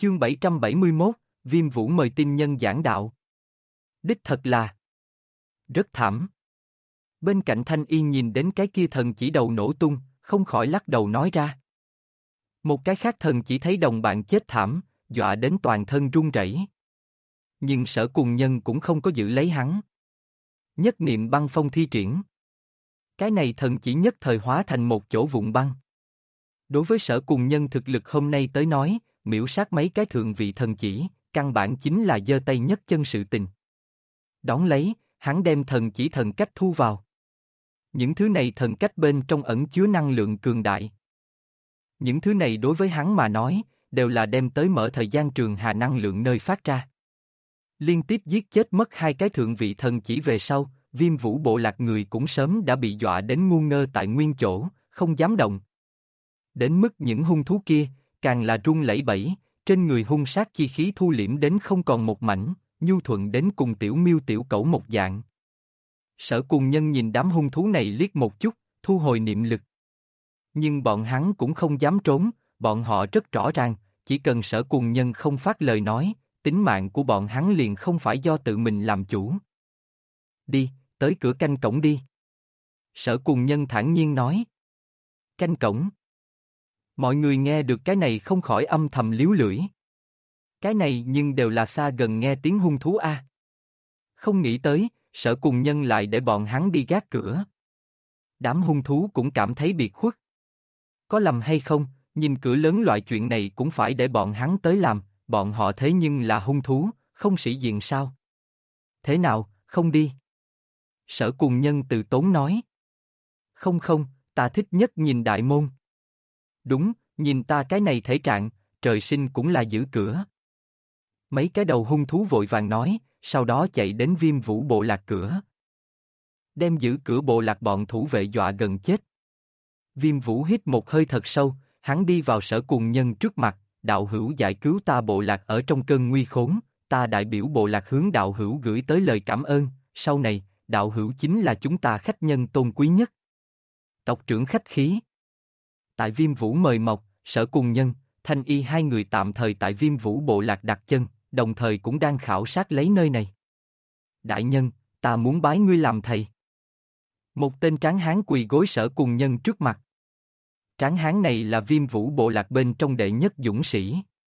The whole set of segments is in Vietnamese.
Chương 771, Viêm Vũ mời tin nhân giảng đạo. Đích thật là rất thảm. Bên cạnh Thanh Y nhìn đến cái kia thần chỉ đầu nổ tung, không khỏi lắc đầu nói ra. Một cái khác thần chỉ thấy đồng bạn chết thảm, dọa đến toàn thân run rẩy. Nhưng Sở Cùng Nhân cũng không có giữ lấy hắn. Nhất niệm băng phong thi triển. Cái này thần chỉ nhất thời hóa thành một chỗ vụn băng. Đối với Sở Cùng Nhân thực lực hôm nay tới nói, miễu sát mấy cái thượng vị thần chỉ, căn bản chính là giơ tay nhấc chân sự tình. Đón lấy, hắn đem thần chỉ thần cách thu vào. Những thứ này thần cách bên trong ẩn chứa năng lượng cường đại. Những thứ này đối với hắn mà nói, đều là đem tới mở thời gian trường hà năng lượng nơi phát ra. Liên tiếp giết chết mất hai cái thượng vị thần chỉ về sau, Viêm Vũ bộ lạc người cũng sớm đã bị dọa đến ngu ngơ tại nguyên chỗ, không dám động. Đến mức những hung thú kia, càng là run lẩy bẩy, trên người hung sát chi khí thu liễm đến không còn một mảnh, nhu thuận đến cùng tiểu miêu tiểu cẩu một dạng. Sở Cùng Nhân nhìn đám hung thú này liếc một chút, thu hồi niệm lực. Nhưng bọn hắn cũng không dám trốn, bọn họ rất rõ ràng, chỉ cần Sở Cùng Nhân không phát lời nói, tính mạng của bọn hắn liền không phải do tự mình làm chủ. Đi, tới cửa canh cổng đi. Sở Cùng Nhân thản nhiên nói. Canh cổng. Mọi người nghe được cái này không khỏi âm thầm líu lưỡi. Cái này nhưng đều là xa gần nghe tiếng hung thú a. Không nghĩ tới, Sở Cùng Nhân lại để bọn hắn đi gác cửa. Đám hung thú cũng cảm thấy biệt khuất. Có lầm hay không, nhìn cửa lớn loại chuyện này cũng phải để bọn hắn tới làm, bọn họ thế nhưng là hung thú, không sĩ diện sao? Thế nào, không đi? Sở Cùng Nhân từ tốn nói. Không không, ta thích nhất nhìn đại môn. Đúng, nhìn ta cái này thể trạng, trời sinh cũng là giữ cửa. Mấy cái đầu hung thú vội vàng nói, sau đó chạy đến Viêm Vũ bộ lạc cửa. Đem giữ cửa bộ lạc bọn thủ vệ dọa gần chết. Viêm Vũ hít một hơi thật sâu, hắn đi vào Sở Cùng Nhân trước mặt, đạo hữu giải cứu ta bộ lạc ở trong cơn nguy khốn, ta đại biểu bộ lạc hướng đạo hữu gửi tới lời cảm ơn, sau này, đạo hữu chính là chúng ta khách nhân tôn quý nhất. Tộc trưởng khách khí. Tại Viêm Vũ mời mọc, Sở Cùng Nhân, Thanh Y hai người tạm thời tại Viêm Vũ bộ lạc đặt chân, đồng thời cũng đang khảo sát lấy nơi này. Đại nhân, ta muốn bái ngươi làm thầy. Một tên tráng hán quỳ gối Sở Cùng Nhân trước mặt. Tráng hán này là Viêm Vũ bộ lạc bên trong đệ nhất dũng sĩ.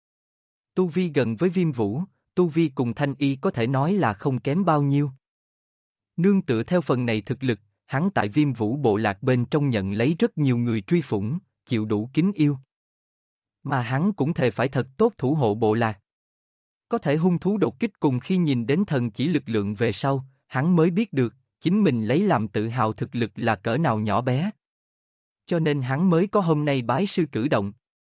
Tu vi gần với Viêm Vũ, tu vi cùng Thanh Y có thể nói là không kém bao nhiêu. Nương tựa theo phần này thực lực, hắn tại Viêm Vũ bộ lạc bên trong nhận lấy rất nhiều người truy phủng, chịu đủ kính yêu. Mà hắn cũng thề phải thật tốt thủ hộ bộ lạc. Có thể hung thú đột kích cùng khi nhìn đến thần chỉ lực lượng về sau, hắn mới biết được, chính mình lấy làm tự hào thực lực là cỡ nào nhỏ bé. Cho nên hắn mới có hôm nay bái sư cử động.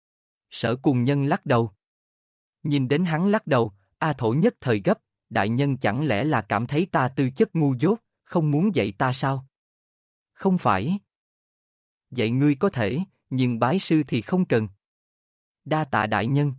Sở Cùng Nhân lắc đầu. Nhìn đến hắn lắc đầu, A Thổ nhất thời gấp, đại nhân chẳng lẽ là cảm thấy ta tư chất ngu dốt, không muốn dạy ta sao? Không phải. Dạy ngươi có thể, nhưng bái sư thì không cần. Đa tạ đại nhân.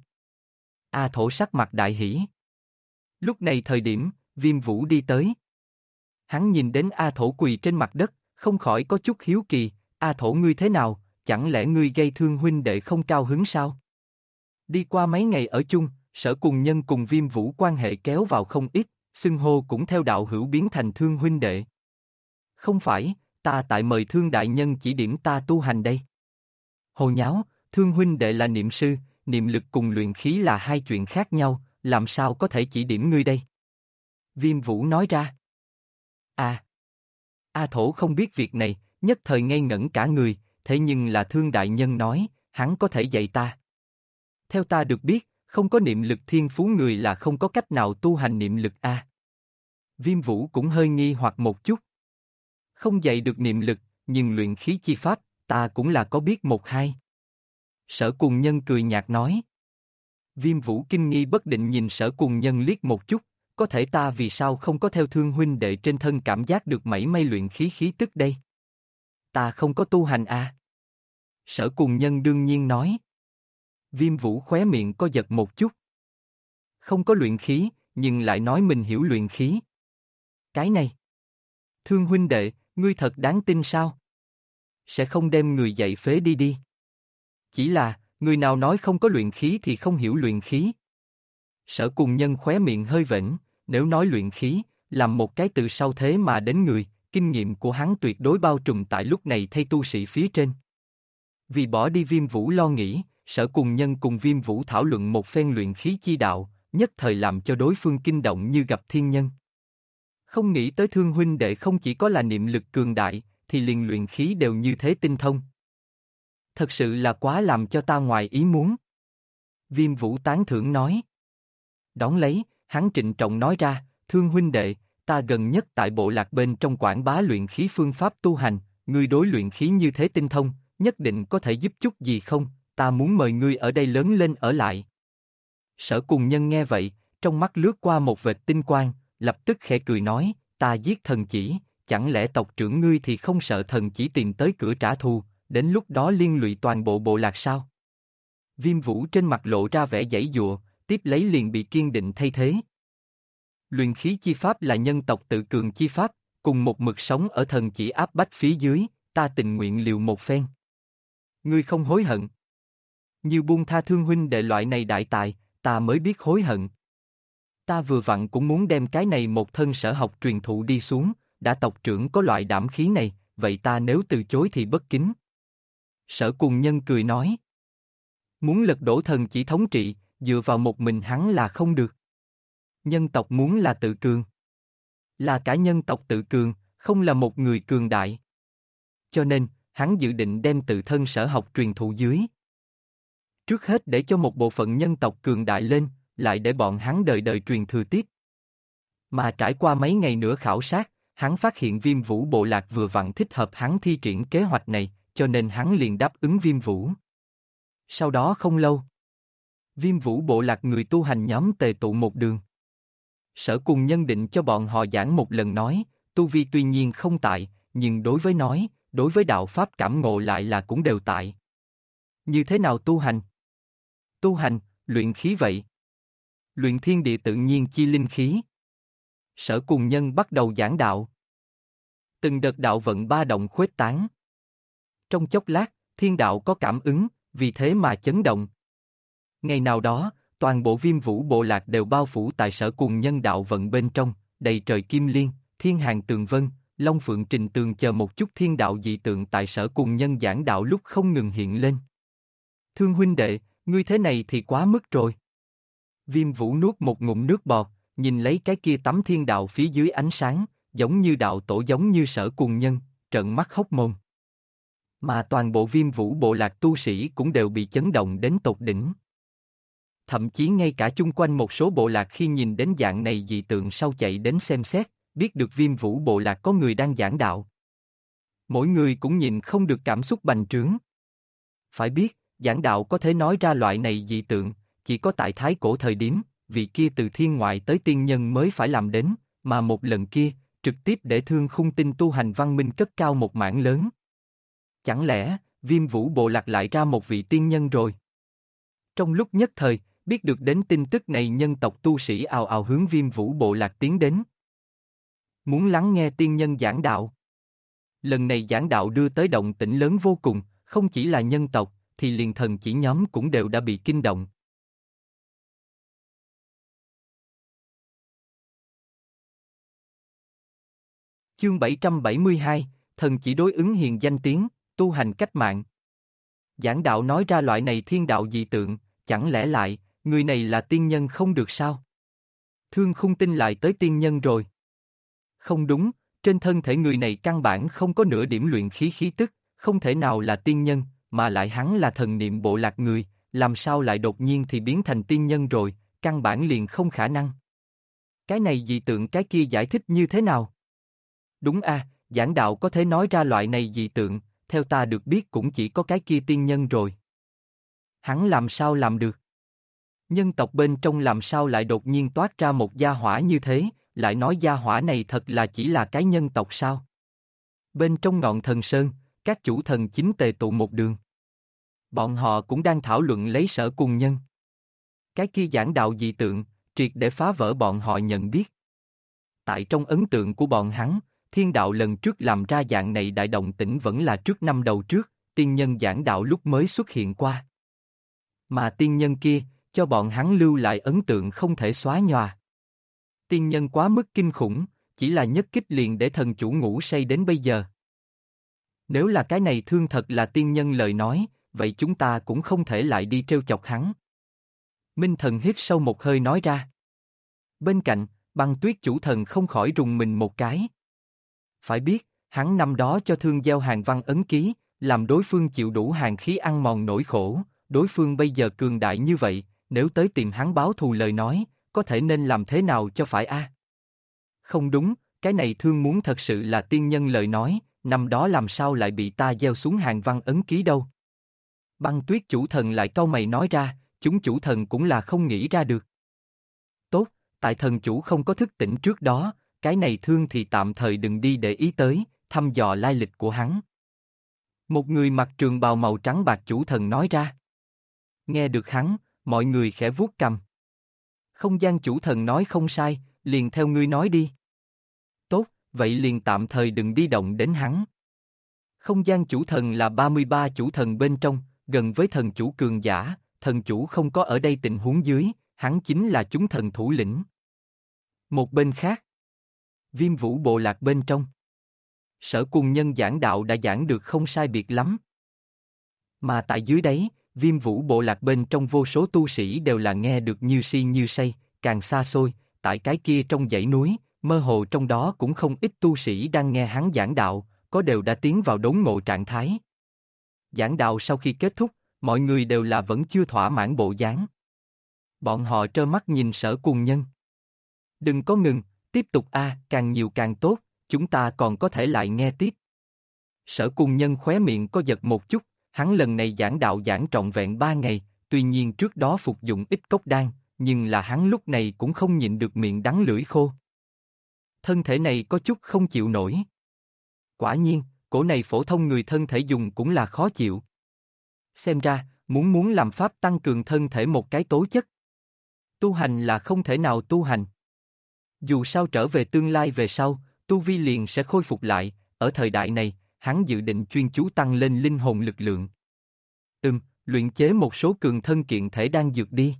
A Thổ sắc mặt đại hỉ. Lúc này thời điểm, Viêm Vũ đi tới. Hắn nhìn đến A Thổ quỳ trên mặt đất, không khỏi có chút hiếu kỳ, A Thổ ngươi thế nào, chẳng lẽ ngươi gây thương huynh đệ không cao hứng sao? Đi qua mấy ngày ở chung, Sở Cùng Nhân cùng Viêm Vũ quan hệ kéo vào không ít, xưng hô cũng theo đạo hữu biến thành thương huynh đệ. Không phải, ta tại mời thương đại nhân chỉ điểm ta tu hành đây. Hồ nháo, thương huynh đệ là niệm sư, niệm lực cùng luyện khí là hai chuyện khác nhau, làm sao có thể chỉ điểm ngươi đây? Viêm Vũ nói ra. À. A Thổ không biết việc này, nhất thời ngây ngẩn cả người, thế nhưng là thương đại nhân nói, hắn có thể dạy ta. Theo ta được biết, không có niệm lực thiên phú người là không có cách nào tu hành niệm lực a. Viêm Vũ cũng hơi nghi hoặc một chút. Không dạy được niệm lực, nhưng luyện khí chi pháp, ta cũng là có biết một hai. Sở Cùng Nhân cười nhạt nói. Viêm Vũ kinh nghi bất định nhìn Sở Cùng Nhân liếc một chút, có thể ta vì sao không có theo thương huynh đệ trên thân cảm giác được mảy may luyện khí khí tức đây? Ta không có tu hành à? Sở Cùng Nhân đương nhiên nói. Viêm Vũ khóe miệng có giật một chút. Không có luyện khí, nhưng lại nói mình hiểu luyện khí. Cái này. Thương huynh đệ, ngươi thật đáng tin sao? Sẽ không đem người dạy phế đi đi. Chỉ là, người nào nói không có luyện khí thì không hiểu luyện khí. Sở Cùng Nhân khóe miệng hơi vểnh, nếu nói luyện khí, làm một cái từ sau thế mà đến người, kinh nghiệm của hắn tuyệt đối bao trùm tại lúc này thay tu sĩ phía trên. Vì bỏ đi Viêm Vũ lo nghĩ, Sở Cùng Nhân cùng Viêm Vũ thảo luận một phen luyện khí chi đạo, nhất thời làm cho đối phương kinh động như gặp thiên nhân. Không nghĩ tới Thương huynh đệ không chỉ có là niệm lực cường đại, thì liền luyện khí đều như thế tinh thông. Thật sự là quá làm cho ta ngoài ý muốn. Viêm Vũ tán thưởng nói. Đón lấy, hắn trịnh trọng nói ra, Thương huynh đệ, ta gần nhất tại bộ lạc bên trong quảng bá luyện khí phương pháp tu hành, ngươi đối luyện khí như thế tinh thông, nhất định có thể giúp chút gì không, ta muốn mời ngươi ở đây lớn lên ở lại. Sở Cùng Nhân nghe vậy, trong mắt lướt qua một vệt tinh quang, lập tức khẽ cười nói, ta giết thần chỉ, chẳng lẽ tộc trưởng ngươi thì không sợ thần chỉ tìm tới cửa trả thù, đến lúc đó liên lụy toàn bộ bộ lạc sao? Viêm Vũ trên mặt lộ ra vẻ giãy giụa, tiếp lấy liền bị kiên định thay thế. Luyện khí chi pháp là nhân tộc tự cường chi pháp, cùng một mực sống ở thần chỉ áp bách phía dưới, ta tình nguyện liều một phen. Ngươi không hối hận. Như buông tha Thương huynh đệ loại này đại tài, ta mới biết hối hận. Ta vừa vặn cũng muốn đem cái này một thân sở học truyền thụ đi xuống, đã tộc trưởng có loại đảm khí này, vậy ta nếu từ chối thì bất kính. Sở Cùng Nhân cười nói. Muốn lật đổ thần chỉ thống trị, dựa vào một mình hắn là không được. Nhân tộc muốn là tự cường. Là cả nhân tộc tự cường, không là một người cường đại. Cho nên, hắn dự định đem tự thân sở học truyền thụ dưới. Trước hết để cho một bộ phận nhân tộc cường đại lên, lại để bọn hắn đời đời truyền thừa tiếp. Mà trải qua mấy ngày nữa khảo sát, hắn phát hiện Viêm Vũ bộ lạc vừa vặn thích hợp hắn thi triển kế hoạch này, cho nên hắn liền đáp ứng Viêm Vũ. Sau đó không lâu, Viêm Vũ bộ lạc người tu hành nhóm tề tụ một đường. Sở Cùng Nhân định cho bọn họ giảng một lần nói, tu vi tuy nhiên không tại, nhưng đối với nói, đối với đạo pháp cảm ngộ lại là cũng đều tại. Như thế nào tu hành? Tu hành, luyện khí vậy. Luyện thiên địa tự nhiên chi linh khí. Sở Cùng Nhân bắt đầu giảng đạo. Từng đợt đạo vận ba động khuếch tán. Trong chốc lát, thiên đạo có cảm ứng, vì thế mà chấn động. Ngày nào đó, toàn bộ Viêm Vũ bộ lạc đều bao phủ tại Sở Cùng Nhân đạo vận bên trong, đầy trời kim liên, thiên hàng tường vân, long phượng trình tường chờ một chút thiên đạo dị tượng tại Sở Cùng Nhân giảng đạo lúc không ngừng hiện lên. Thương huynh đệ, ngươi thế này thì quá mức rồi. Viêm Vũ nuốt một ngụm nước bọt, nhìn lấy cái kia tấm thiên đạo phía dưới ánh sáng, giống như đạo tổ giống như Sở Cùng Nhân, trợn mắt hốc mồm. Mà toàn bộ Viêm Vũ bộ lạc tu sĩ cũng đều bị chấn động đến tột đỉnh. Thậm chí ngay cả chung quanh một số bộ lạc khi nhìn đến dạng này dị tượng sau chạy đến xem xét, biết được Viêm Vũ bộ lạc có người đang giảng đạo. Mỗi người cũng nhìn không được cảm xúc bành trướng. Phải biết, giảng đạo có thể nói ra loại này dị tượng, chỉ có tại thái cổ thời điểm, vị kia từ thiên ngoại tới tiên nhân mới phải làm đến, mà một lần kia, trực tiếp để Thương Khung Tinh tu hành văn minh cất cao một mảng lớn. Chẳng lẽ, Viêm Vũ bộ lạc lại ra một vị tiên nhân rồi? Trong lúc nhất thời, biết được đến tin tức này nhân tộc tu sĩ ào ào hướng Viêm Vũ bộ lạc tiến đến. Muốn lắng nghe tiên nhân giảng đạo. Lần này giảng đạo đưa tới động tĩnh lớn vô cùng, không chỉ là nhân tộc, thì liền thần chỉ nhóm cũng đều đã bị kinh động. Chương 772, thần chỉ đối ứng hiền danh tiếng, tu hành cách mạng. Giảng đạo nói ra loại này thiên đạo dị tượng, chẳng lẽ lại, người này là tiên nhân không được sao? Thương Khung Tinh lại tới tiên nhân rồi. Không đúng, trên thân thể người này căn bản không có nửa điểm luyện khí khí tức, không thể nào là tiên nhân, mà lại hắn là thần niệm bộ lạc người, làm sao lại đột nhiên thì biến thành tiên nhân rồi, căn bản liền không khả năng. Cái này dị tượng cái kia giải thích như thế nào? Đúng a, giảng đạo có thể nói ra loại này dị tượng, theo ta được biết cũng chỉ có cái kia tiên nhân rồi. Hắn làm sao làm được? Nhân tộc bên trong làm sao lại đột nhiên toát ra một gia hỏa như thế, lại nói gia hỏa này thật là chỉ là cái nhân tộc sao? Bên trong ngọn thần sơn, các chủ thần chính tề tụ một đường. Bọn họ cũng đang thảo luận lấy Sở Cùng Nhân. Cái kia giảng đạo dị tượng, triệt để phá vỡ bọn họ nhận biết. Tại trong ấn tượng của bọn hắn, thiên đạo lần trước làm ra dạng này đại động tĩnh vẫn là trước năm đầu trước, tiên nhân giảng đạo lúc mới xuất hiện qua. Mà tiên nhân kia, cho bọn hắn lưu lại ấn tượng không thể xóa nhòa. Tiên nhân quá mức kinh khủng, chỉ là nhất kích liền để thần chủ ngủ say đến bây giờ. Nếu là cái này thương thật là tiên nhân lời nói, vậy chúng ta cũng không thể lại đi trêu chọc hắn. Minh thần hít sâu một hơi nói ra. Bên cạnh, Băng Tuyết chủ thần không khỏi rùng mình một cái. Phải biết, hắn năm đó cho Thương gieo hàng văn ấn ký, làm đối phương chịu đủ hàng khí ăn mòn nỗi khổ, đối phương bây giờ cường đại như vậy, nếu tới tìm hắn báo thù lời nói, có thể nên làm thế nào cho phải a? Không đúng, cái này Thương muốn thật sự là tiên nhân lời nói, năm đó làm sao lại bị ta gieo xuống hàng văn ấn ký đâu. Băng Tuyết chủ thần lại cau mày nói ra, chúng chủ thần cũng là không nghĩ ra được. Tốt, tại thần chủ không có thức tỉnh trước đó, cái này Thương thì tạm thời đừng đi để ý tới, thăm dò lai lịch của hắn. Một người mặc trường bào màu trắng bạc chủ thần nói ra. Nghe được hắn, mọi người khẽ vuốt cằm. Không gian chủ thần nói không sai, liền theo ngươi nói đi. Tốt, vậy liền tạm thời đừng đi động đến hắn. Không gian chủ thần là 33 chủ thần bên trong, gần với thần chủ cường giả, thần chủ không có ở đây tình huống dưới, hắn chính là chúng thần thủ lĩnh. Một bên khác, Viêm Vũ bộ lạc bên trong. Sở Cùng Nhân giảng đạo đã giảng được không sai biệt lắm. Mà tại dưới đấy, Viêm Vũ bộ lạc bên trong vô số tu sĩ đều là nghe được như si như say, càng xa xôi, tại cái kia trong dãy núi, mơ hồ trong đó cũng không ít tu sĩ đang nghe hắn giảng đạo, có đều đã tiến vào đốn ngộ trạng thái. Giảng đạo sau khi kết thúc, mọi người đều là vẫn chưa thỏa mãn bộ dáng. Bọn họ trơ mắt nhìn Sở Cùng Nhân. Đừng có ngừng, tiếp tục càng nhiều càng tốt, chúng ta còn có thể lại nghe tiếp. Sở Cùng Nhân khóe miệng có giật một chút, hắn lần này giảng đạo giảng trọn vẹn 3 ngày, tuy nhiên trước đó phục dụng ít cốc đan, nhưng là hắn lúc này cũng không nhịn được miệng đắng lưỡi khô. Thân thể này có chút không chịu nổi. Quả nhiên, cổ này phổ thông người thân thể dùng cũng là khó chịu. Xem ra, muốn làm pháp tăng cường thân thể một cái tố chất. Tu hành là không thể nào tu hành. Dù sao trở về tương lai về sau, tu vi liền sẽ khôi phục lại, ở thời đại này, hắn dự định chuyên chú tăng lên linh hồn lực lượng. Luyện chế một số cường thân kiện thể đang dược đi.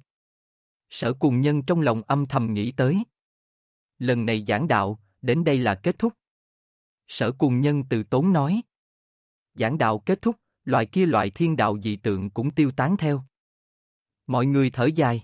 Sở Cùng Nhân trong lòng âm thầm nghĩ tới. Lần này giảng đạo, đến đây là kết thúc. Sở Cùng Nhân từ tốn nói. Giảng đạo kết thúc, loại thiên đạo dị tượng cũng tiêu tán theo. Mọi người thở dài.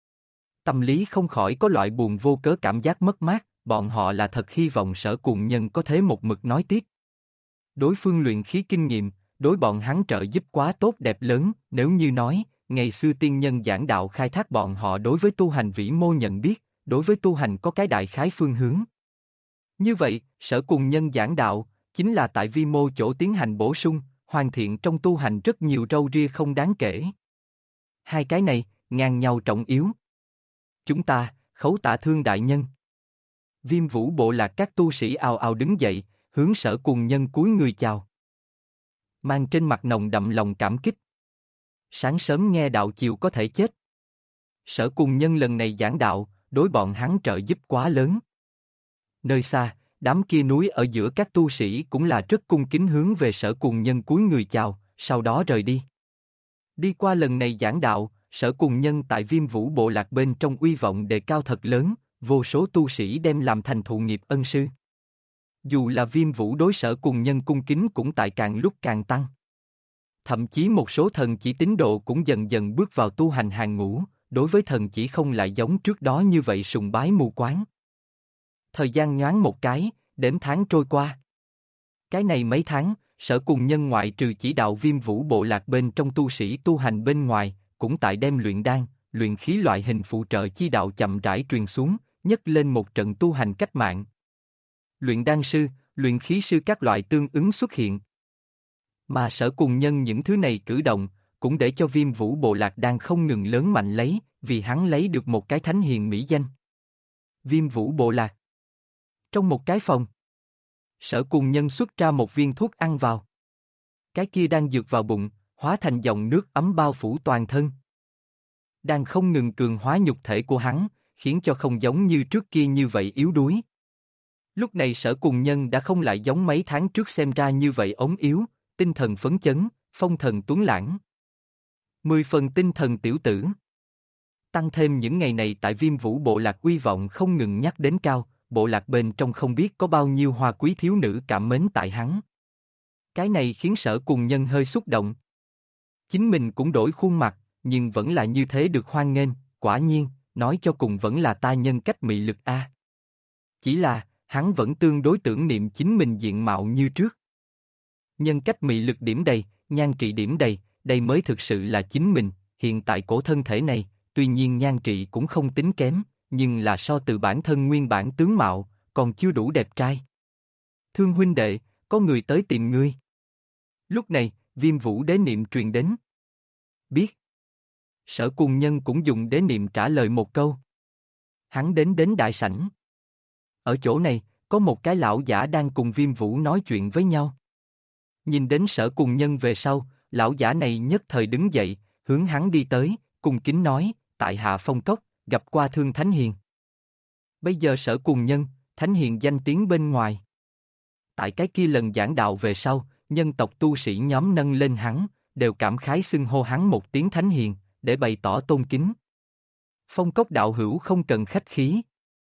Tâm lý không khỏi có loại buồn vô cớ cảm giác mất mát, bọn họ là thật hy vọng Sở Cùng Nhân có thế một mực nói tiếp. Đối phương luyện khí kinh nghiệm, đối bọn hắn trợ giúp quá tốt đẹp lớn, nếu như nói, ngày xưa tiên nhân giảng đạo khai thác bọn họ đối với tu hành vĩ mô nhận biết, đối với tu hành có cái đại khái phương hướng. Như vậy, Sở Cùng Nhân giảng đạo, chính là tại vi mô chỗ tiến hành bổ sung, hoàn thiện trong tu hành rất nhiều râu ria không đáng kể. Hai cái này, ngang nhau trọng yếu. Chúng ta, khấu tạ Thương đại nhân. Viêm Vũ bộ lạc các tu sĩ ào ào đứng dậy, hướng Sở Cùng Nhân cúi người chào. Mang trên mặt nồng đậm lòng cảm kích. Sáng sớm nghe đạo chiều có thể chết. Sở Cùng Nhân lần này giảng đạo, đối bọn hắn trợ giúp quá lớn. Nơi xa, đám kia núi ở giữa các tu sĩ cũng là rất cung kính hướng về Sở Cùng Nhân cúi người chào, sau đó rời đi. Đi qua lần này giảng đạo, Sở Cùng Nhân tại Viêm Vũ bộ lạc bên trong uy vọng đề cao thật lớn, vô số tu sĩ đem làm thành thụ nghiệp ân sư. Dù là Viêm Vũ đối Sở Cùng Nhân cung kính cũng tại càng lúc càng tăng. Thậm chí một số thần chỉ tín độ cũng dần dần bước vào tu hành hàng ngũ, đối với thần chỉ không lại giống trước đó như vậy sùng bái mù quáng. Thời gian nhoáng một cái, đếm tháng trôi qua. Cái này mấy tháng, Sở Cùng Nhân ngoại trừ chỉ đạo Viêm Vũ bộ lạc bên trong tu sĩ tu hành bên ngoài, cũng tại đem luyện đan, luyện khí loại hình phụ trợ chi đạo chậm rãi truyền xuống, nhấc lên một trận tu hành cách mạng. Luyện đan sư, luyện khí sư các loại tương ứng xuất hiện. Mà Sở Cùng Nhân những thứ này cử động, cũng để cho Viêm Vũ bộ lạc đang không ngừng lớn mạnh lấy, vì hắn lấy được một cái thánh hiền mỹ danh. Viêm Vũ bộ lạc. Trong một cái phòng, Sở Cùng Nhân xuất ra một viên thuốc ăn vào. Cái kia đang dược vào bụng, hóa thành dòng nước ấm bao phủ toàn thân. Đang không ngừng cường hóa nhục thể của hắn, khiến cho không giống như trước kia như vậy yếu đuối. Lúc này Sở Cùng Nhân đã không lại giống mấy tháng trước xem ra như vậy ốm yếu, tinh thần phấn chấn, phong thần tuấn lãng. 10 phần tinh thần tiểu tử. Tăng thêm những ngày này tại Viêm Vũ bộ lạc uy vọng không ngừng nhắc đến cao, bộ lạc bên trong không biết có bao nhiêu hoa quý thiếu nữ cảm mến tại hắn. Cái này khiến Sở Cùng Nhân hơi xúc động. Chính mình cũng đổi khuôn mặt, nhưng vẫn là như thế được hoan nghênh, quả nhiên, nói cho cùng vẫn là ta nhân cách mị lực a. Chỉ là, hắn vẫn tương đối tưởng niệm chính mình diện mạo như trước. Nhân cách mị lực điểm đầy, nhan trị điểm đầy, đây mới thực sự là chính mình, hiện tại cổ thân thể này, tuy nhiên nhan trị cũng không tính kém, nhưng là so từ bản thân nguyên bản tướng mạo, còn chưa đủ đẹp trai. Thương huynh đệ, có người tới tìm ngươi. Lúc này, Viêm Vũ đế niệm truyền đến. Biết. Sở Cùng Nhân cũng dùng đế niệm trả lời một câu. Hắn đến đại sảnh. Ở chỗ này, có một cái lão giả đang cùng Viêm Vũ nói chuyện với nhau. Nhìn đến Sở Cùng Nhân về sau, lão giả này nhất thời đứng dậy, hướng hắn đi tới, cung kính nói, tại hạ Phong Cốc, gặp qua Thương Thánh Hiền. Bây giờ Sở Cùng Nhân, Thánh Hiền danh tiếng bên ngoài. Tại cái kia lần giảng đạo về sau, nhân tộc tu sĩ nhóm nâng lên hắn, đều cảm khái xưng hô hắn một tiếng Thánh Hiền, để bày tỏ tôn kính. Phong Cốc đạo hữu không cần khách khí.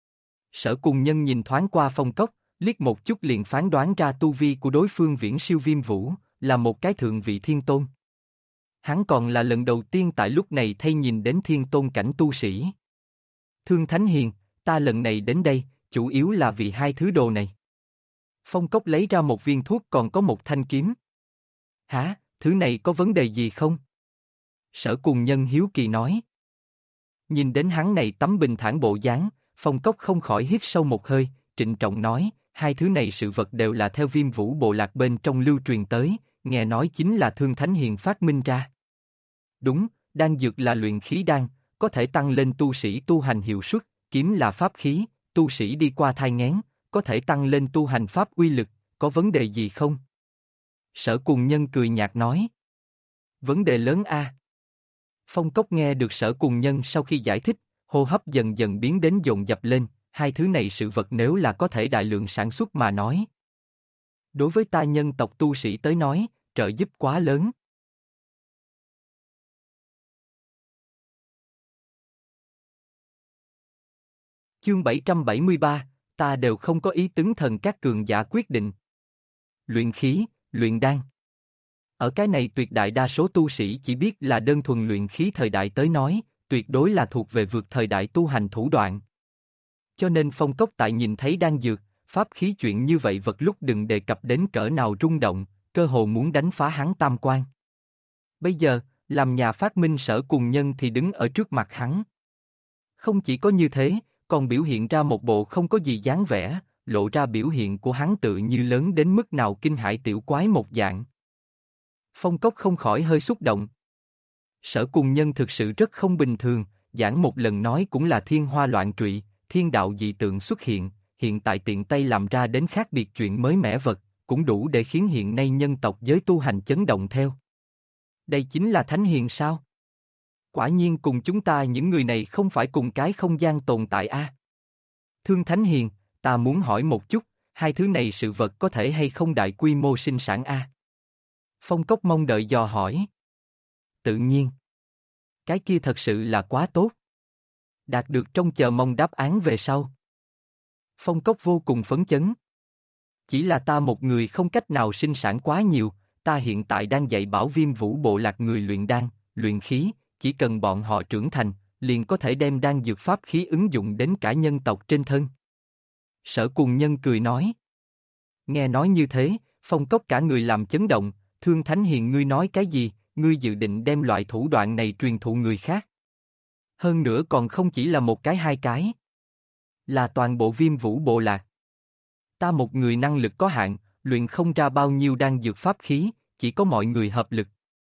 Sở Cùng Nhân nhìn thoáng qua Phong Cốc, liếc một chút liền phán đoán ra tu vi của đối phương viễn siêu Viêm Vũ, là một cái thượng vị thiên tôn. Hắn còn là lần đầu tiên tại lúc này thay nhìn đến thiên tôn cảnh tu sĩ. Thương Thánh Hiền, ta lần này đến đây, chủ yếu là vì hai thứ đồ này. Phong Cốc lấy ra một viên thuốc còn có một thanh kiếm. Hả, thứ này có vấn đề gì không? Sở Cùng Nhân hiếu kỳ nói. Nhìn đến hắn này tấm bình thản bộ dáng, Phong Cốc không khỏi hít sâu một hơi, trịnh trọng nói, hai thứ này sự vật đều là theo Viêm Vũ bộ lạc bên trong lưu truyền tới, nghe nói chính là Thương Thánh Hiền phát minh ra. Đúng, đan dược là luyện khí đan, có thể tăng lên tu sĩ tu hành hiệu suất, kiếm là pháp khí, tu sĩ đi qua thai nghén, có thể tăng lên tu hành pháp uy lực, có vấn đề gì không? Sở Cùng Nhân cười nhạt nói. Vấn đề lớn a. Phong Cốc nghe được Sở Cùng Nhân sau khi giải thích, hô hấp dần dần biến đến dồn dập lên, hai thứ này sự vật nếu là có thể đại lượng sản xuất mà nói. Đối với ta nhân tộc tu sĩ tới nói, trợ giúp quá lớn. Chương 773, ta đều không có ý tứ thần các cường giả quyết định. Luyện khí, luyện đan. Ở cái này tuyệt đại đa số tu sĩ chỉ biết là đơn thuần luyện khí thời đại tới nói, tuyệt đối là thuộc về vượt thời đại tu hành thủ đoạn. Cho nên Phong Cốc tại nhìn thấy đan dược, pháp khí chuyện như vậy vật lúc đừng đề cập đến cỡ nào rung động, cơ hồ muốn đánh phá hắn tam quan. Bây giờ, làm nhà phát minh Sở Cùng Nhân thì đứng ở trước mặt hắn. Không chỉ có như thế, còn biểu hiện ra một bộ không có gì dáng vẻ, lộ ra biểu hiện của hắn tự như lớn đến mức nào kinh hãi tiểu quái một dạng. Phong Cốc không khỏi hơi xúc động. Sở Cùng Nhân thực sự rất không bình thường, giảng một lần nói cũng là thiên hoa loạn trụy, thiên đạo dị tượng xuất hiện, hiện tại tiện tay làm ra đến khác biệt chuyện mới mẻ vật, cũng đủ để khiến hiện nay nhân tộc giới tu hành chấn động theo. Đây chính là Thánh Hiền sao? Quả nhiên cùng chúng ta những người này không phải cùng cái không gian tồn tại a. Thương Thánh Hiền, ta muốn hỏi một chút, hai thứ này sự vật có thể hay không đại quy mô sinh sản a? Phong Cốc mong đợi dò hỏi. Tự nhiên. Cái kia thật sự là quá tốt. Đạt được trong chờ mong đáp án về sau. Phong Cốc vô cùng phấn chấn. Chỉ là ta một người không cách nào sinh sản quá nhiều, ta hiện tại đang dạy bảo Viêm Vũ bộ lạc người luyện đan, luyện khí, chỉ cần bọn họ trưởng thành, liền có thể đem đan dược pháp khí ứng dụng đến cả nhân tộc trên thân. Sở Cùng Nhân cười nói. Nghe nói như thế, Phong Cốc cả người làm chấn động, Thương Thánh Hiền ngươi nói cái gì, ngươi dự định đem loại thủ đoạn này truyền thụ người khác. Hơn nữa còn không chỉ là một cái hai cái. Là toàn bộ Viêm Vũ bộ lạc. Ta một người năng lực có hạn, luyện không ra bao nhiêu đan dược pháp khí, chỉ có mọi người hợp lực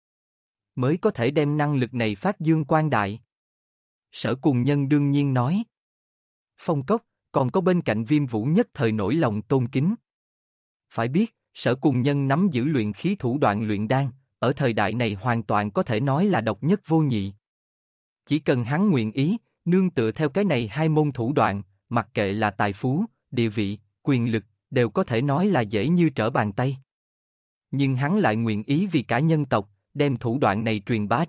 mới có thể đem năng lực này phát dương quang đại. Sở Cùng Nhân đương nhiên nói. Phong Cốc, còn có bên cạnh Viêm Vũ nhất thời nổi lòng tôn kính. Phải biết, Sở Cùng Nhân nắm giữ luyện khí thủ đoạn luyện đan, ở thời đại này hoàn toàn có thể nói là độc nhất vô nhị. Chỉ cần hắn nguyện ý, nương tựa theo cái này hai môn thủ đoạn, mặc kệ là tài phú, địa vị, quyền lực, đều có thể nói là dễ như trở bàn tay. Nhưng hắn lại nguyện ý vì cả nhân tộc, đem thủ đoạn này truyền bá ra,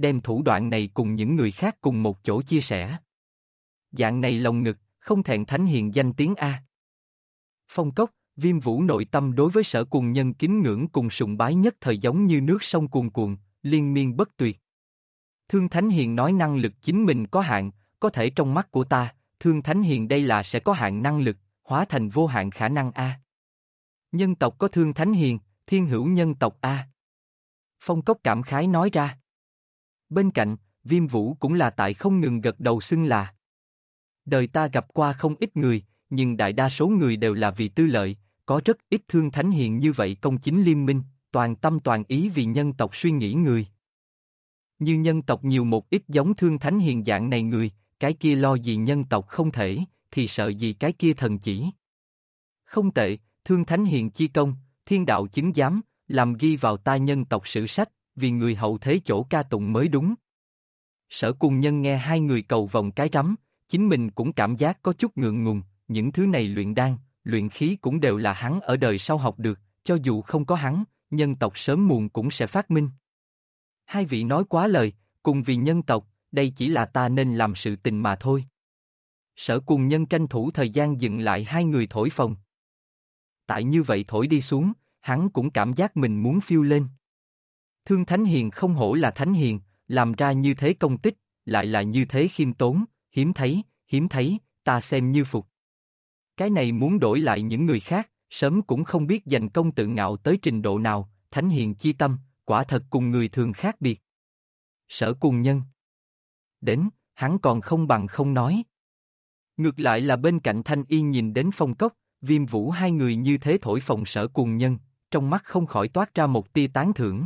đem thủ đoạn này cùng những người khác cùng một chỗ chia sẻ. Dạng này lồng ngực, không thẹn thánh hiền danh tiếng A. Phong Cốc, Viêm Vũ nội tâm đối với Sở Cùng Nhân kính ngưỡng cùng sùng bái nhất thời giống như nước sông cuồn cuộn, liên miên bất tuyệt. Thương Thánh Hiền nói năng lực chính mình có hạn, có thể trong mắt của ta, Thương Thánh Hiền đây là sẽ có hạn năng lực, hóa thành vô hạn khả năng A. Nhân tộc có Thương Thánh Hiền, thiên hữu nhân tộc A. Phong Cốc cảm khái nói ra. Bên cạnh, Viêm Vũ cũng là tại không ngừng gật đầu xưng là. Đời ta gặp qua không ít người, nhưng đại đa số người đều là vì tư lợi, có rất ít Thương Thánh Hiền như vậy công chính liêm minh, toàn tâm toàn ý vì nhân tộc suy nghĩ người. Như nhân tộc nhiều một ít giống Thương Thánh Hiền dạng này người, cái kia lo gì nhân tộc không thể, thì sợ gì cái kia thần chỉ. Không tệ, Thương Thánh Hiền chi công, thiên đạo chứng giám, làm ghi vào tai nhân tộc sử sách, vì người hậu thế chỗ ca tụng mới đúng. Sở Cùng Nhân nghe hai người cầu vòng cái rắm, chính mình cũng cảm giác có chút ngượng ngùng, những thứ này luyện đan, luyện khí cũng đều là hắn ở đời sau học được, cho dù không có hắn, nhân tộc sớm muộn cũng sẽ phát minh. Hai vị nói quá lời, cùng vì nhân tộc, đây chỉ là ta nên làm sự tình mà thôi. Sở Cùng Nhân tranh thủ thời gian dừng lại hai người thổi phồng. Tại như vậy thổi đi xuống, hắn cũng cảm giác mình muốn phiêu lên. Thương Thánh Hiền không hổ là Thánh Hiền, làm ra như thế công tích, lại là như thế khiêm tốn, hiếm thấy, ta xem như phục. Cái này muốn đổi lại những người khác, sớm cũng không biết giành công tự ngạo tới trình độ nào, Thánh Hiền chi tâm, quả thật cùng người thường khác biệt. Sở Cùng Nhân đến, hắn còn không bằng không nói. Ngược lại là bên cạnh Thanh Y nhìn đến Phong Cốc, Viêm Vũ hai người như thế thổi phồng Sở Cùng Nhân, trong mắt không khỏi toát ra một tia tán thưởng.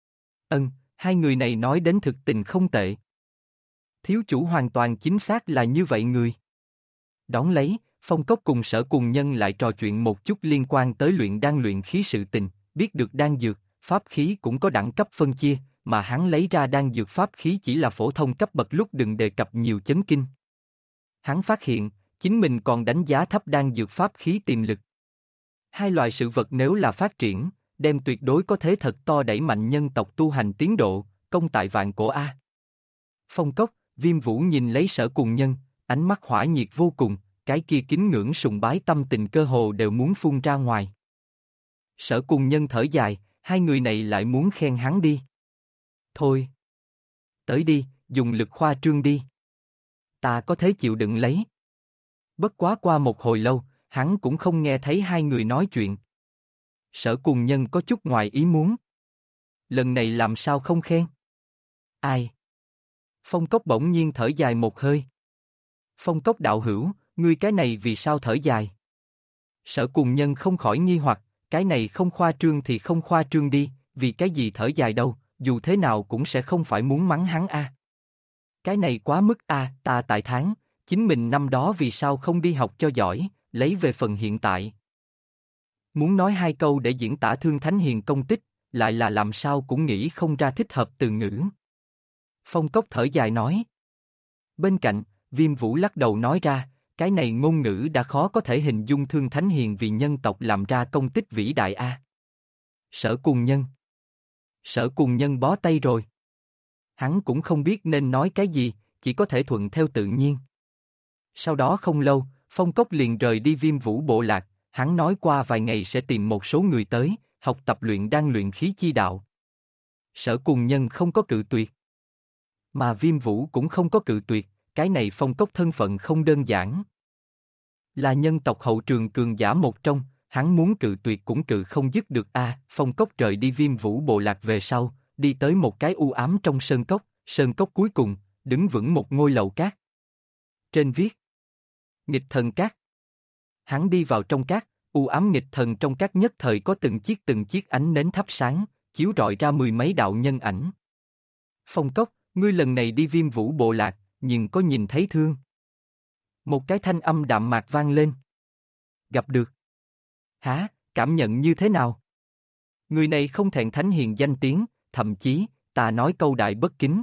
Hai người này nói đến thực tình không tệ. Thiếu chủ hoàn toàn chính xác là như vậy người. Đón lấy, Phong Cốc cùng Sở Cùng Nhân lại trò chuyện một chút liên quan tới luyện đan luyện khí sự tình, biết được đan dược, pháp khí cũng có đẳng cấp phân chia, mà hắn lấy ra đan dược pháp khí chỉ là phổ thông cấp bậc lúc đừng đề cập nhiều chấn kinh. Hắn phát hiện, chính mình còn đánh giá thấp đan dược pháp khí tiềm lực. Hai loại sự vật nếu là phát triển, đem tuyệt đối có thế thật to đẩy mạnh nhân tộc tu hành tiến độ, công tại vạn cổ A. Phong Cốc, Viêm Vũ nhìn lấy Sở Cùng Nhân, ánh mắt hỏa nhiệt vô cùng, cái kia kính ngưỡng sùng bái tâm tình cơ hồ đều muốn phun ra ngoài. Sở Cùng Nhân thở dài, hai người này lại muốn khen hắn đi. Thôi. Tới đi, dùng lực khoa trương đi. Ta có thế chịu đựng lấy. Bất quá qua một hồi lâu, hắn cũng không nghe thấy hai người nói chuyện. Sở Cùng Nhân có chút ngoài ý muốn. Lần này làm sao không khen? Ai? Phong Cốc bỗng nhiên thở dài một hơi. Phong Cốc đạo hữu, ngươi cái này vì sao thở dài? Sở Cùng Nhân không khỏi nghi hoặc, cái này không khoa trương thì không khoa trương đi, vì cái gì thở dài đâu, dù thế nào cũng sẽ không phải muốn mắng hắn a. Cái này quá mức a, ta tại tháng, chính mình năm đó vì sao không đi học cho giỏi, lấy về phần hiện tại. Muốn nói hai câu để diễn tả Thương Thánh Hiền công tích, lại là làm sao cũng nghĩ không ra thích hợp từ ngữ. Phong Cốc thở dài nói. Bên cạnh, Viêm Vũ lắc đầu nói ra, cái này ngôn ngữ đã khó có thể hình dung Thương Thánh Hiền vì nhân tộc làm ra công tích vĩ đại a. Sở Cùng Nhân. Sở Cùng Nhân bó tay rồi. Hắn cũng không biết nên nói cái gì, chỉ có thể thuận theo tự nhiên. Sau đó không lâu, Phong Cốc liền rời đi Viêm Vũ bộ lạc, hắn nói qua vài ngày sẽ tìm một số người tới, học tập luyện đan luyện khí chi đạo. Sở Cùng Nhân không có cự tuyệt. Mà Viêm Vũ cũng không có cự tuyệt, cái này Phong Cốc thân phận không đơn giản. Là nhân tộc hậu trường cường giả một trong, hắn muốn cự tuyệt cũng cự không dứt được a. Phong Cốc rời đi Viêm Vũ bộ lạc về sau, đi tới một cái u ám trong sơn cốc cuối cùng, đứng vững một ngôi lầu cát. Trên viết Nghịch Thần Cát. Hắn đi vào trong cát, u ám nghịch thần trong cát nhất thời có từng chiếc ánh nến thắp sáng, chiếu rọi ra mười mấy đạo nhân ảnh. Phong Cốc, ngươi lần này đi Viêm Vũ bộ lạc, nhưng có nhìn thấy Thương? Một cái thanh âm đạm mạc vang lên. Gặp được. Hả, cảm nhận như thế nào? Người này không thẹn Thánh Hiền danh tiếng, thậm chí, ta nói câu đại bất kính.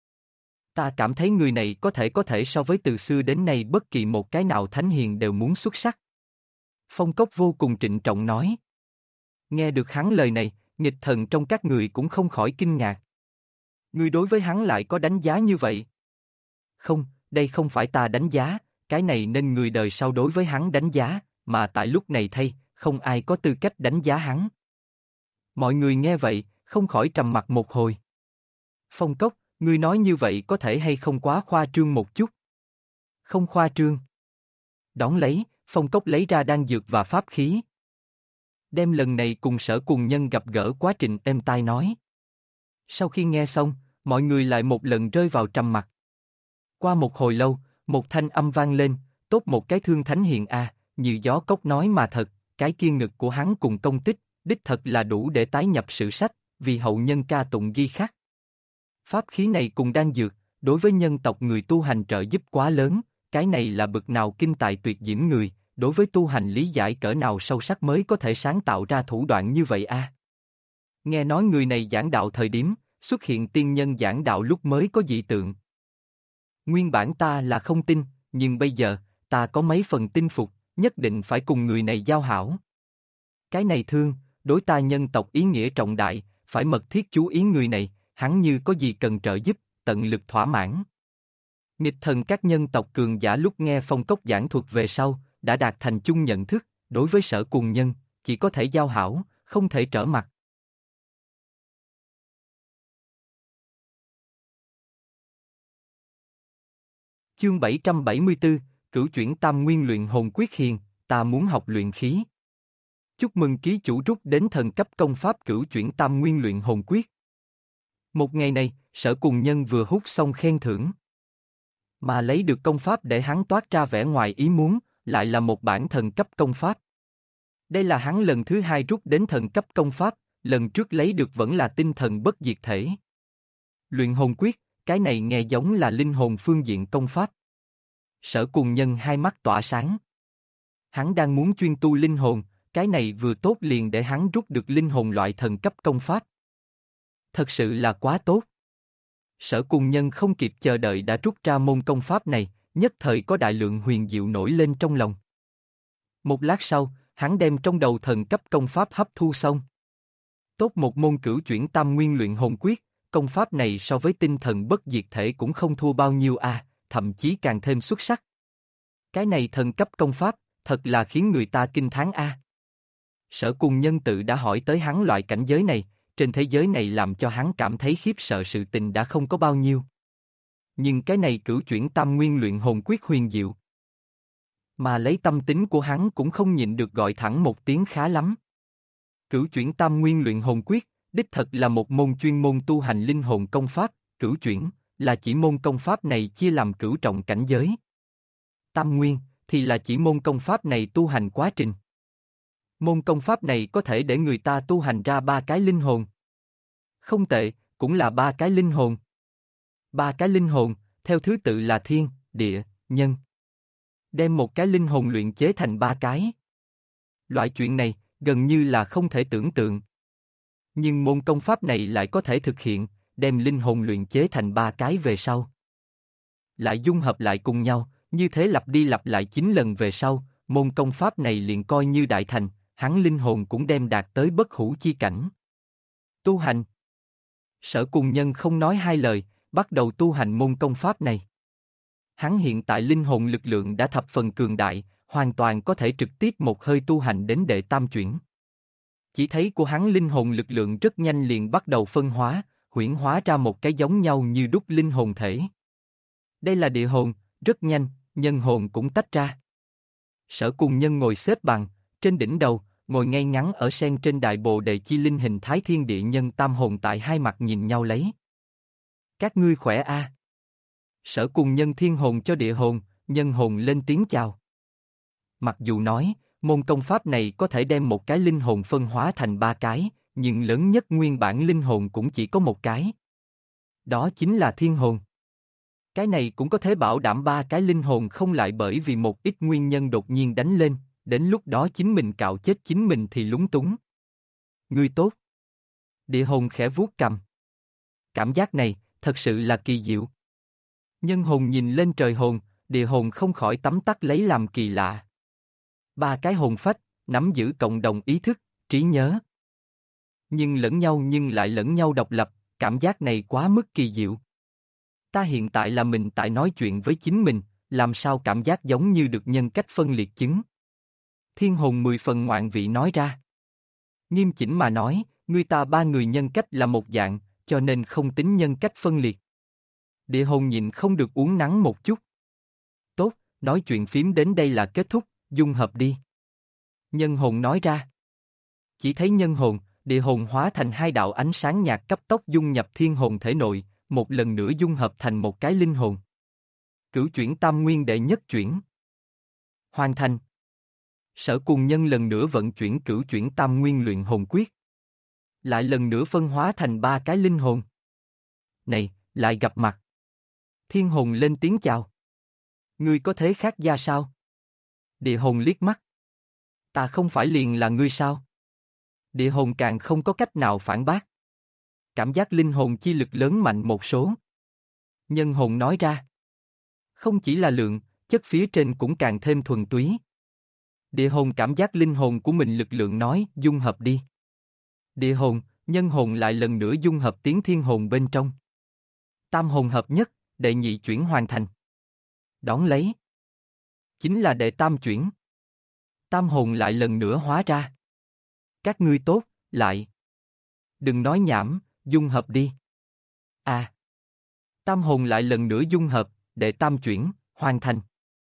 Ta cảm thấy người này có thể so với từ xưa đến nay bất kỳ một cái nào Thánh Hiền đều muốn xuất sắc. Phong Cốc vô cùng trịnh trọng nói. Nghe được hắn lời này, nghịch thần trong các người cũng không khỏi kinh ngạc. Ngươi đối với hắn lại có đánh giá như vậy? Không, đây không phải ta đánh giá, cái này nên người đời sau đối với hắn đánh giá, mà tại lúc này thay, không ai có tư cách đánh giá hắn. Mọi người nghe vậy, không khỏi trầm mặc một hồi. Phong Cốc, ngươi nói như vậy có thể hay không quá khoa trương một chút? Không khoa trương. Đón lấy, Phong Cốc lấy ra đan dược và pháp khí. Đem lần này cùng Sở Cùng Nhân gặp gỡ quá trình êm tai nói. Sau khi nghe xong, mọi người lại một lần rơi vào trầm mặc. Qua một hồi lâu, một thanh âm vang lên, tốt một cái Thương Thánh Hiền a, như gió cốc nói mà thật, cái kia ngực của hắn cùng công tích, đích thật là đủ để tái nhập sử sách, vì hậu nhân ca tụng ghi khắc. Pháp khí này cùng đan dược, đối với nhân tộc người tu hành trợ giúp quá lớn, cái này là bực nào kinh tài tuyệt diễm người, đối với tu hành lý giải cỡ nào sâu sắc mới có thể sáng tạo ra thủ đoạn như vậy a. Nghe nói người này giảng đạo thời điểm, xuất hiện tiên nhân giảng đạo lúc mới có dị tượng. Nguyên bản ta là không tin, nhưng bây giờ, ta có mấy phần tin phục, nhất định phải cùng người này giao hảo. Cái này thương, đối ta nhân tộc ý nghĩa trọng đại, phải mật thiết chú ý người này, hắn như có gì cần trợ giúp, tận lực thỏa mãn. Nghịch thần các nhân tộc cường giả lúc nghe Phong Cốc giảng thuật về sau, đã đạt thành chung nhận thức, đối với Sở Cùng Nhân, chỉ có thể giao hảo, không thể trở mặt. Chương 774, Cửu chuyển Tam Nguyên luyện hồn quyết hiền, ta muốn học luyện khí. Chúc mừng ký chủ rút đến thần cấp công pháp Cửu chuyển Tam Nguyên luyện hồn quyết. Một ngày này, Sở Cùng Nhân vừa hút xong khen thưởng. Mà lấy được công pháp để hắn toát ra vẻ ngoài ý muốn, lại là một bản thần cấp công pháp. Đây là hắn lần thứ hai rút đến thần cấp công pháp, lần trước lấy được vẫn là tinh thần bất diệt thể. Luyện hồn quyết, cái này nghe giống là linh hồn phương diện công pháp. Sở Cùng Nhân hai mắt tỏa sáng. Hắn đang muốn chuyên tu linh hồn, cái này vừa tốt liền để hắn rút được linh hồn loại thần cấp công pháp. Thật sự là quá tốt. Sở Cùng Nhân không kịp chờ đợi đã rút ra môn công pháp này, nhất thời có đại lượng huyền diệu nổi lên trong lòng. Một lát sau, hắn đem trong đầu thần cấp công pháp hấp thu xong. Tốt một môn cửu chuyển tam nguyên luyện hồn quyết, công pháp này so với tinh thần bất diệt thể cũng không thua bao nhiêu thậm chí càng thêm xuất sắc. Cái này thần cấp công pháp, thật là khiến người ta kinh thán Sở Cùng Nhân tự đã hỏi tới hắn loại cảnh giới này, trên thế giới này làm cho hắn cảm thấy khiếp sợ sự tình đã không có bao nhiêu. Nhưng cái này cửu chuyển tam nguyên luyện hồn quyết huyền diệu. Mà lấy tâm tính của hắn cũng không nhịn được gọi thẳng một tiếng khá lắm. Cửu chuyển tam nguyên luyện hồn quyết, đích thật là một môn chuyên môn tu hành linh hồn công pháp, cửu chuyển, là chỉ môn công pháp này chia làm cửu trọng cảnh giới. Tam nguyên, thì là chỉ môn công pháp này tu hành quá trình. Môn công pháp này có thể để người ta tu hành ra ba cái linh hồn. Không tệ, cũng là ba cái linh hồn. Ba cái linh hồn, theo thứ tự là thiên, địa, nhân. Đem một cái linh hồn luyện chế thành ba cái. Loại chuyện này, gần như là không thể tưởng tượng. Nhưng môn công pháp này lại có thể thực hiện, đem linh hồn luyện chế thành ba cái về sau. Lại dung hợp lại cùng nhau, như thế lặp đi lặp lại 9 lần về sau, môn công pháp này liền coi như đại thành, hắn linh hồn cũng đem đạt tới bất hủ chi cảnh. Tu hành. Sở Cùng Nhân không nói hai lời, bắt đầu tu hành môn công pháp này. Hắn hiện tại linh hồn lực lượng đã thập phần cường đại, hoàn toàn có thể trực tiếp một hơi tu hành đến đệ tam chuyển. Chỉ thấy của hắn linh hồn lực lượng rất nhanh liền bắt đầu phân hóa, huyễn hóa ra một cái giống nhau như đúc linh hồn thể. Đây là địa hồn, rất nhanh, nhân hồn cũng tách ra. Sở Cùng Nhân ngồi xếp bằng, trên đỉnh đầu, ngồi ngay ngắn ở sen trên đại bồ đề chi linh hình thái thiên địa nhân tam hồn tại hai mặt nhìn nhau lấy. Các ngươi khỏe Sở Cùng Nhân thiên hồn cho địa hồn, nhân hồn lên tiếng chào. Mặc dù nói, môn công pháp này có thể đem một cái linh hồn phân hóa thành ba cái, nhưng lớn nhất nguyên bản linh hồn cũng chỉ có một cái. Đó chính là thiên hồn. Cái này cũng có thể bảo đảm ba cái linh hồn không lại bởi vì một ít nguyên nhân đột nhiên đánh lên, đến lúc đó chính mình cạo chết chính mình thì lúng túng. Ngươi tốt. Địa hồn khẽ vuốt cầm. Cảm giác này, thật sự là kỳ diệu. Nhân hồn nhìn lên trời hồn, địa hồn không khỏi tấm tắc lấy làm kỳ lạ. Ba cái hồn phách, nắm giữ cộng đồng ý thức, trí nhớ. Nhưng lại lẫn nhau độc lập, cảm giác này quá mức kỳ diệu. Ta hiện tại là mình tại nói chuyện với chính mình, làm sao cảm giác giống như được nhân cách phân liệt chứng. Thiên hồn 10 phần ngoạn vị nói ra. Nghiêm chỉnh mà nói, người ta ba người nhân cách là một dạng, cho nên không tính nhân cách phân liệt. Địa hồn nhịn không được uốn nắn một chút. Tốt, nói chuyện phím đến đây là kết thúc, dung hợp đi. Nhân hồn nói ra. Chỉ thấy nhân hồn, địa hồn hóa thành hai đạo ánh sáng nhạt cấp tốc dung nhập thiên hồn thể nội, một lần nữa dung hợp thành một cái linh hồn. Cửu chuyển tam nguyên đệ nhất chuyển. Hoàn thành. Sở cùng nhân lần nữa vận chuyển cửu chuyển tam nguyên luyện hồn quyết. Lại lần nữa phân hóa thành ba cái linh hồn. Này, lại gặp mặt. Thiên hồn lên tiếng chào. Ngươi có thế khác gia sao? Địa hồn liếc mắt. Ta không phải liền là ngươi sao? Địa hồn càng không có cách nào phản bác. Cảm giác linh hồn chi lực lớn mạnh một số. Nhân hồn nói ra. Không chỉ là lượng, chất phía trên cũng càng thêm thuần túy. Địa hồn cảm giác linh hồn của mình lực lượng nói, dung hợp đi. Địa hồn, nhân hồn lại lần nữa dung hợp tiếng thiên hồn bên trong. Tam hồn hợp nhất, đệ nhị chuyển hoàn thành. Đón lấy. Chính là đệ tam chuyển. Tam hồn lại lần nữa hóa ra. Các ngươi tốt, lại. Đừng nói nhảm, dung hợp đi. À. Tam hồn lại lần nữa dung hợp, đệ tam chuyển, hoàn thành.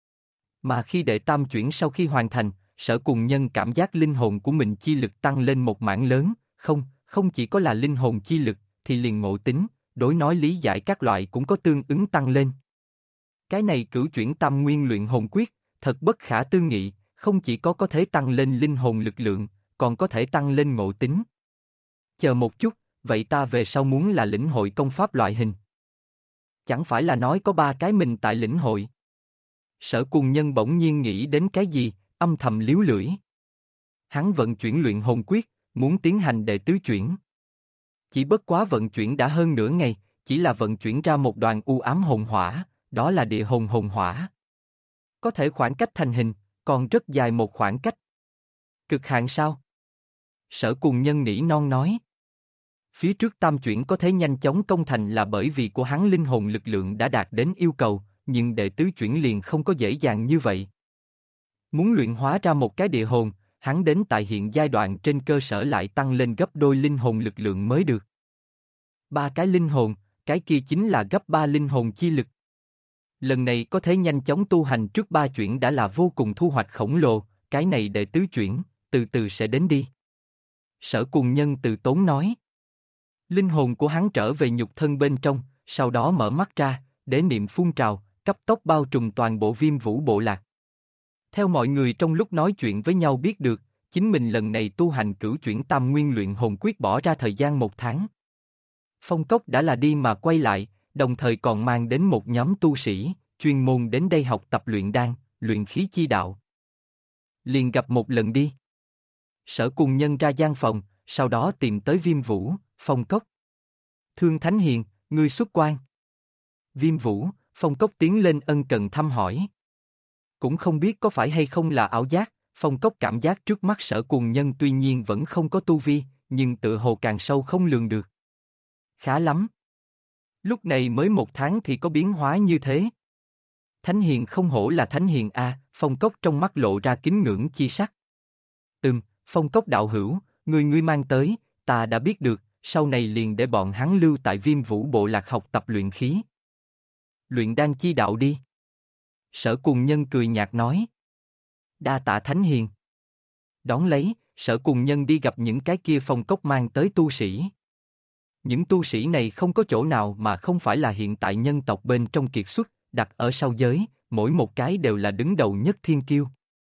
Mà khi đệ tam chuyển sau khi hoàn thành, Sở cùng nhân cảm giác linh hồn của mình chi lực tăng lên một mảng lớn, không chỉ có là linh hồn chi lực, thì liền ngộ tính, đối nói lý giải các loại cũng có tương ứng tăng lên. Cái này cửu chuyển tam nguyên luyện hồn quyết, thật bất khả tư nghị, không chỉ có thể tăng lên linh hồn lực lượng, còn có thể tăng lên ngộ tính. Chờ một chút, vậy ta về sau muốn là lĩnh hội công pháp loại hình. Chẳng phải là nói có ba cái mình tại lĩnh hội. Sở cùng nhân bỗng nhiên nghĩ đến cái gì, âm thầm liếu lưỡi. Hắn vận chuyển luyện hồn quyết, muốn tiến hành đệ tứ chuyển. Chỉ bất quá vận chuyển đã hơn nửa ngày, chỉ là vận chuyển ra một đoàn u ám hồn hỏa, đó là địa hồn hồn hỏa. Có thể khoảng cách thành hình, còn rất dài một khoảng cách. Cực hạn sao? Sở cùng nhân nỉ non nói. Phía trước tam chuyển có thể nhanh chóng công thành là bởi vì của hắn linh hồn lực lượng đã đạt đến yêu cầu, nhưng đệ tứ chuyển liền không có dễ dàng như vậy. Muốn luyện hóa ra một cái địa hồn, hắn đến tại hiện giai đoạn trên cơ sở lại tăng lên gấp đôi linh hồn lực lượng mới được. Ba cái linh hồn, cái kia chính là gấp 3 linh hồn chi lực. Lần này có thể nhanh chóng tu hành trước 3 chuyển đã là vô cùng thu hoạch khổng lồ, cái này đệ tứ chuyển, từ từ sẽ đến đi. Sở cùng nhân từ tốn nói. Linh hồn của hắn trở về nhục thân bên trong, sau đó mở mắt ra, đế niệm phun trào, cấp tốc bao trùm toàn bộ Viêm Vũ bộ lạc. Theo mọi người trong lúc nói chuyện với nhau biết được, chính mình lần này tu hành cửu chuyển tam nguyên luyện hồn quyết bỏ ra thời gian 1 tháng. Phong Cốc đã là đi mà quay lại, đồng thời còn mang đến một nhóm tu sĩ, chuyên môn đến đây học tập luyện đan, luyện khí chi đạo. Liền gặp một lần đi. Sở cùng nhân ra gian phòng, sau đó tìm tới Viêm Vũ, Phong Cốc. Thương Thánh Hiền, ngươi xuất quan. Viêm Vũ, Phong Cốc tiến lên ân cần thăm hỏi. Cũng không biết có phải hay không là ảo giác, Phong Cốc cảm giác trước mắt Sở cùng nhân tuy nhiên vẫn không có tu vi, nhưng tự hồ càng sâu không lường được. Khá lắm. Lúc này mới 1 tháng thì có biến hóa như thế. Thánh Hiền không hổ là Thánh Hiền a, Phong Cốc trong mắt lộ ra kính ngưỡng chi sắc. Phong Cốc đạo hữu, ngươi mang tới, ta đã biết được, sau này liền để bọn hắn lưu tại Viêm Vũ bộ lạc học tập luyện khí. Luyện đan chi đạo đi. Sở cùng nhân cười nhạt nói. Đa tạ Thánh Hiền. Đón lấy, Sở cùng nhân đi gặp những cái kia Phong Cốc mang tới tu sĩ. Những tu sĩ này không có chỗ nào mà không phải là hiện tại nhân tộc bên trong kiệt xuất, đặt ở sau giới, mỗi một cái đều là đứng đầu nhất thiên kiêu.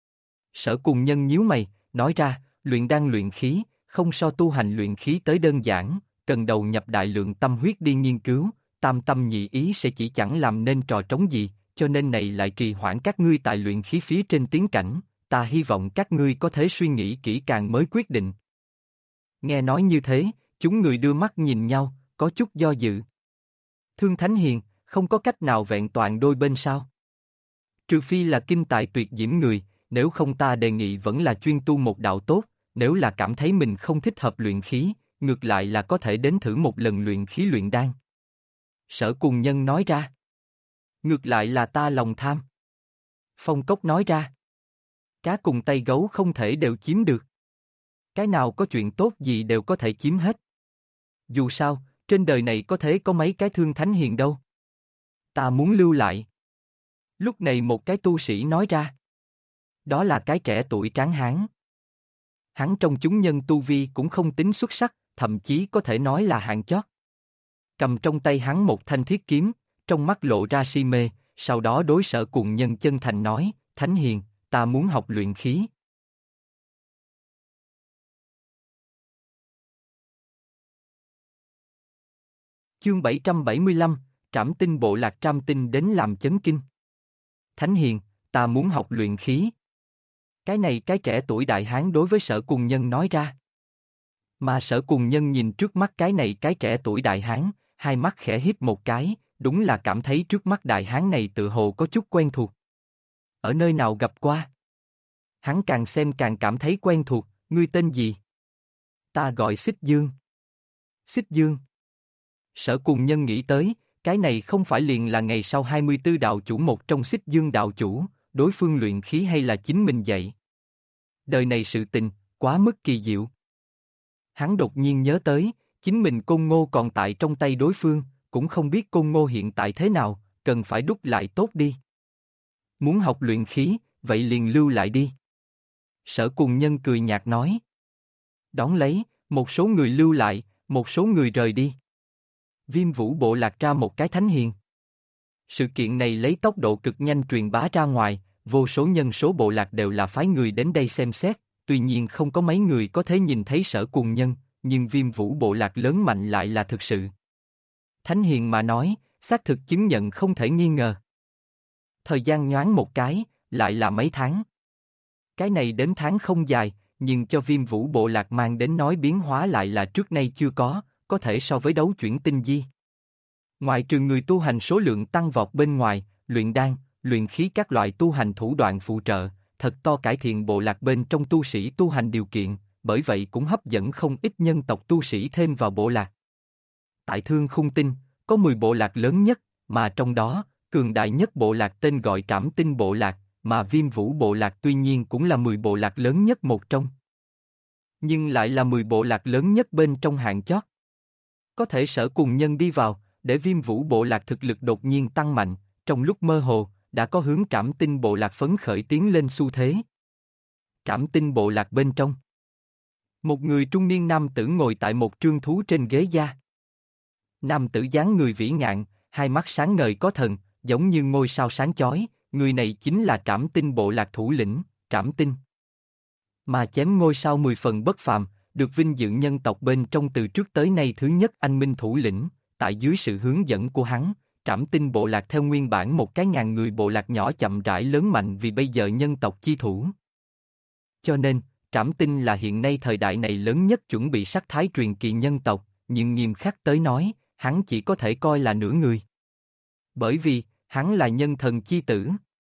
Sở cùng nhân nhíu mày, nói ra, luyện đan luyện khí, không so tu hành luyện khí tới đơn giản, cần đầu nhập đại lượng tâm huyết đi nghiên cứu, tam tâm nhị ý sẽ chỉ chẳng làm nên trò trống gì, cho nên này lại trì hoãn các ngươi tại luyện khí phía trên tiến cảnh, ta hy vọng các ngươi có thể suy nghĩ kỹ càng mới quyết định. Nghe nói như thế, chúng người đưa mắt nhìn nhau, có chút do dự. Thương Thánh Hiền, không có cách nào vẹn toàn đôi bên sao? Trừ phi là kinh tài tuyệt diễm người, nếu không ta đề nghị vẫn là chuyên tu một đạo tốt, nếu là cảm thấy mình không thích hợp luyện khí, ngược lại là có thể đến thử một lần luyện khí luyện đan. Sở Cùng Nhân nói ra. Ngược lại là ta lòng tham. Phong Cốc nói ra. Cá cùng tay gấu không thể đều chiếm được. Cái nào có chuyện tốt gì đều có thể chiếm hết. Dù sao, trên đời này có thể có mấy cái thương thánh hiền đâu. Ta muốn lưu lại. Lúc này một cái tu sĩ nói ra. Đó là cái trẻ tuổi tráng hán. Hắn trong chúng nhân tu vi cũng không tính xuất sắc, thậm chí có thể nói là hạng chót. Cầm trong tay hắn một thanh thiết kiếm, trong mắt lộ ra si mê, sau đó đối Sở Cùng Nhân chân thành nói, Thánh Hiền, ta muốn học luyện khí. Chương 775, Trảm Tinh Bộ Lạc Trảm Tinh đến làm chấn kinh. Thánh Hiền, ta muốn học luyện khí. Cái này cái trẻ tuổi đại hán đối với Sở Cùng Nhân nói ra. Mà Sở Cùng Nhân nhìn trước mắt cái này cái trẻ tuổi đại hán, hai mắt khẽ híp một cái, đúng là cảm thấy trước mắt đại hán này tự hồ có chút quen thuộc. Ở nơi nào gặp qua? Hắn càng xem càng cảm thấy quen thuộc, ngươi tên gì? Ta gọi Xích Dương. Xích Dương. Sở Cùng Nhân nghĩ tới, cái này không phải liền là ngày sau 24 đạo chủ một trong Xích Dương đạo chủ, đối phương luyện khí hay là chính mình dạy. Đời này sự tình, quá mức kỳ diệu. Hắn đột nhiên nhớ tới, chính mình Côn Ngô còn tại trong tay đối phương, cũng không biết Côn Ngô hiện tại thế nào, cần phải đúc lại tốt đi. Muốn học luyện khí, vậy liền lưu lại đi. Sở Cùng Nhân cười nhạt nói. Đón lấy, một số người lưu lại, một số người rời đi. Viêm Vũ Bộ Lạc ra một cái thánh hiền. Sự kiện này lấy tốc độ cực nhanh truyền bá ra ngoài, vô số nhân số bộ lạc đều là phái người đến đây xem xét, tuy nhiên không có mấy người có thể nhìn thấy Sở Cùng Nhân, nhưng Viêm Vũ Bộ Lạc lớn mạnh lại là thực sự. Thánh hiền mà nói, xác thực chứng nhận không thể nghi ngờ. Thời gian nhoáng một cái, lại là mấy tháng. Cái này đến tháng không dài, nhưng cho Viêm Vũ Bộ Lạc mang đến nói biến hóa lại là trước nay chưa có thể so với đấu chuyển tinh di. Ngoài trừ người tu hành số lượng tăng vọt bên ngoài, luyện đan, luyện khí các loại tu hành thủ đoạn phụ trợ, thật to cải thiện bộ lạc bên trong tu sĩ tu hành điều kiện, bởi vậy cũng hấp dẫn không ít nhân tộc tu sĩ thêm vào bộ lạc. Tại Thương Khung Tinh, có 10 bộ lạc lớn nhất, mà trong đó, cường đại nhất bộ lạc tên gọi Trảm Tinh Bộ Lạc, mà Viêm Vũ Bộ Lạc tuy nhiên cũng là 10 bộ lạc lớn nhất một trong. Nhưng lại là 10 bộ lạc lớn nhất bên trong hạng chót. Có thể Sở Cùng Nhân đi vào, để Viêm Vũ Bộ Lạc thực lực đột nhiên tăng mạnh, trong lúc mơ hồ, đã có hướng Trảm Tinh Bộ Lạc phấn khởi tiến lên xu thế. Trảm Tinh Bộ Lạc bên trong. Một người trung niên nam tử ngồi tại một trương thú trên ghế da. Nam tử dáng người vĩ ngạn, hai mắt sáng ngời có thần, giống như ngôi sao sáng chói, người này chính là Trảm Tinh Bộ Lạc thủ lĩnh, Trảm Tinh. Mà chém ngôi sao 10 phần bất phàm, được vinh dự nhân tộc bên trong từ trước tới nay thứ nhất anh minh thủ lĩnh, tại dưới sự hướng dẫn của hắn, Trảm Tinh Bộ Lạc theo nguyên bản một cái ngàn người bộ lạc nhỏ chậm rãi lớn mạnh vì bây giờ nhân tộc chi thủ. Cho nên, Trảm Tinh là hiện nay thời đại này lớn nhất chuẩn bị sắc thái truyền kỳ nhân tộc, nhưng nghiêm khắc tới nói, hắn chỉ có thể coi là nửa người. Bởi vì, hắn là nhân thần chi tử.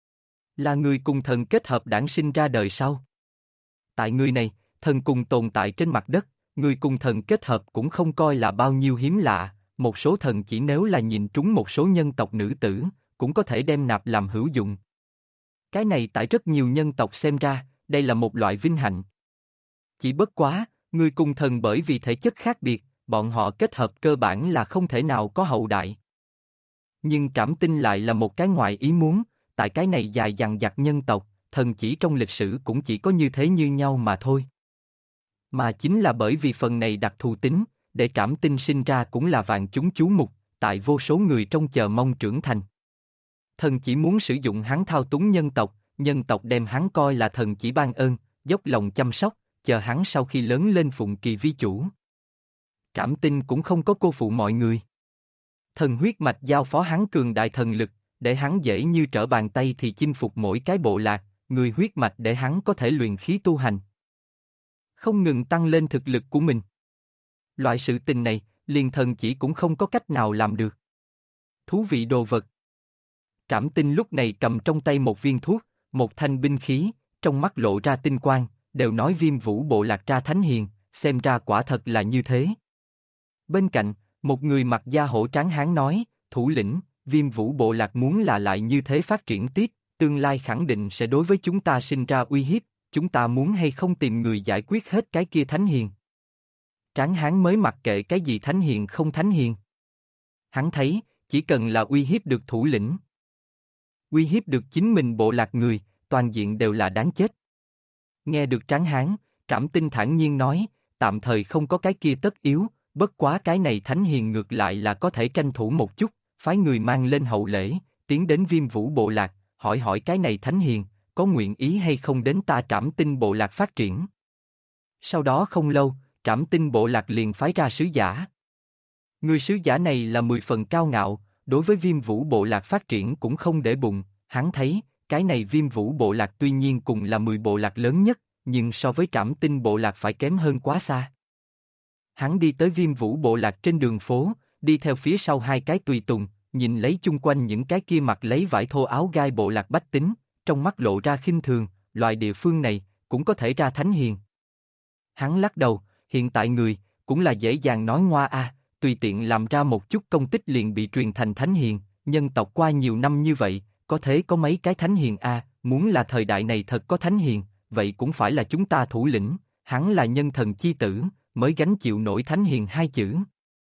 Là người cùng thần kết hợp đản sinh ra đời sau. Tại người này, thần cùng tồn tại trên mặt đất, người cùng thần kết hợp cũng không coi là bao nhiêu hiếm lạ, một số thần chỉ nếu là nhìn trúng một số nhân tộc nữ tử, cũng có thể đem nạp làm hữu dụng. Cái này tại rất nhiều nhân tộc xem ra, đây là một loại vinh hạnh. Chỉ bất quá, người cùng thần bởi vì thể chất khác biệt, bọn họ kết hợp cơ bản là không thể nào có hậu đại. Nhưng Trảm Tinh lại là một cái ngoại ý muốn, tại cái này dài dằng dặc nhân tộc, thần chỉ trong lịch sử cũng chỉ có như thế như nhau mà thôi. Mà chính là bởi vì phần này đặc thù tính, để Trảm Tinh sinh ra cũng là vạn chúng chú mục, tại vô số người trong chờ mong trưởng thành. Thần chỉ muốn sử dụng hắn thao túng nhân tộc đem hắn coi là thần chỉ ban ơn, dốc lòng chăm sóc, chờ hắn sau khi lớn lên phụng kỳ vi chủ. Trảm Tinh cũng không có cô phụ mọi người. Thần huyết mạch giao phó hắn cường đại thần lực, để hắn dễ như trở bàn tay thì chinh phục mỗi cái bộ lạc, người huyết mạch để hắn có thể luyện khí tu hành. Không ngừng tăng lên thực lực của mình. Loại sự tình này, liền thần chỉ cũng không có cách nào làm được. Thú vị đồ vật. Trảm Tinh lúc này cầm trong tay một viên thuốc, một thanh binh khí, trong mắt lộ ra tinh quang, đều nói Viêm Vũ Bộ Lạc ra thánh hiền, xem ra quả thật là như thế. Bên cạnh, một người mặc da hổ trắng hán nói, thủ lĩnh, Viêm Vũ bộ lạc muốn là lại như thế phát triển tiếp, tương lai khẳng định sẽ đối với chúng ta sinh ra uy hiếp, chúng ta muốn hay không tìm người giải quyết hết cái kia thánh hiền. Tráng hán mới mặc kệ cái gì thánh hiền không thánh hiền. Hắn thấy, chỉ cần là uy hiếp được thủ lĩnh, uy hiếp được chính mình bộ lạc người, toàn diện đều là đáng chết. Nghe được Tráng hán, Trảm Tinh thản nhiên nói, tạm thời không có cái kia tất yếu, bất quá cái này thánh hiền ngược lại là có thể tranh thủ một chút, phái người mang lên hậu lễ, tiến đến Viêm Vũ bộ lạc, hỏi hỏi cái này thánh hiền, có nguyện ý hay không đến ta Trảm Tinh bộ lạc phát triển. Sau đó không lâu, Trảm Tinh bộ lạc liền phái ra sứ giả. Người sứ giả này là 10 phần cao ngạo, đối với Viêm Vũ bộ lạc phát triển cũng không để bụng, hắn thấy, cái này Viêm Vũ bộ lạc tuy nhiên cùng là 10 bộ lạc lớn nhất, nhưng so với Trảm Tinh bộ lạc phải kém hơn quá xa. Hắn đi tới Viêm Vũ bộ lạc trên đường phố, đi theo phía sau hai cái tùy tùng, nhìn lấy chung quanh những cái kia mặc lấy vải thô áo gai bộ lạc bách tính, trong mắt lộ ra khinh thường, loại địa phương này, cũng có thể ra thánh hiền. Hắn lắc đầu, hiện tại người, cũng là dễ dàng nói ngoa tùy tiện làm ra một chút công tích liền bị truyền thành thánh hiền, nhân tộc qua nhiều năm như vậy, có thế có mấy cái thánh hiền muốn là thời đại này thật có thánh hiền, vậy cũng phải là chúng ta thủ lĩnh, hắn là nhân thần chi tử, mới gánh chịu nổi thánh hiền hai chữ.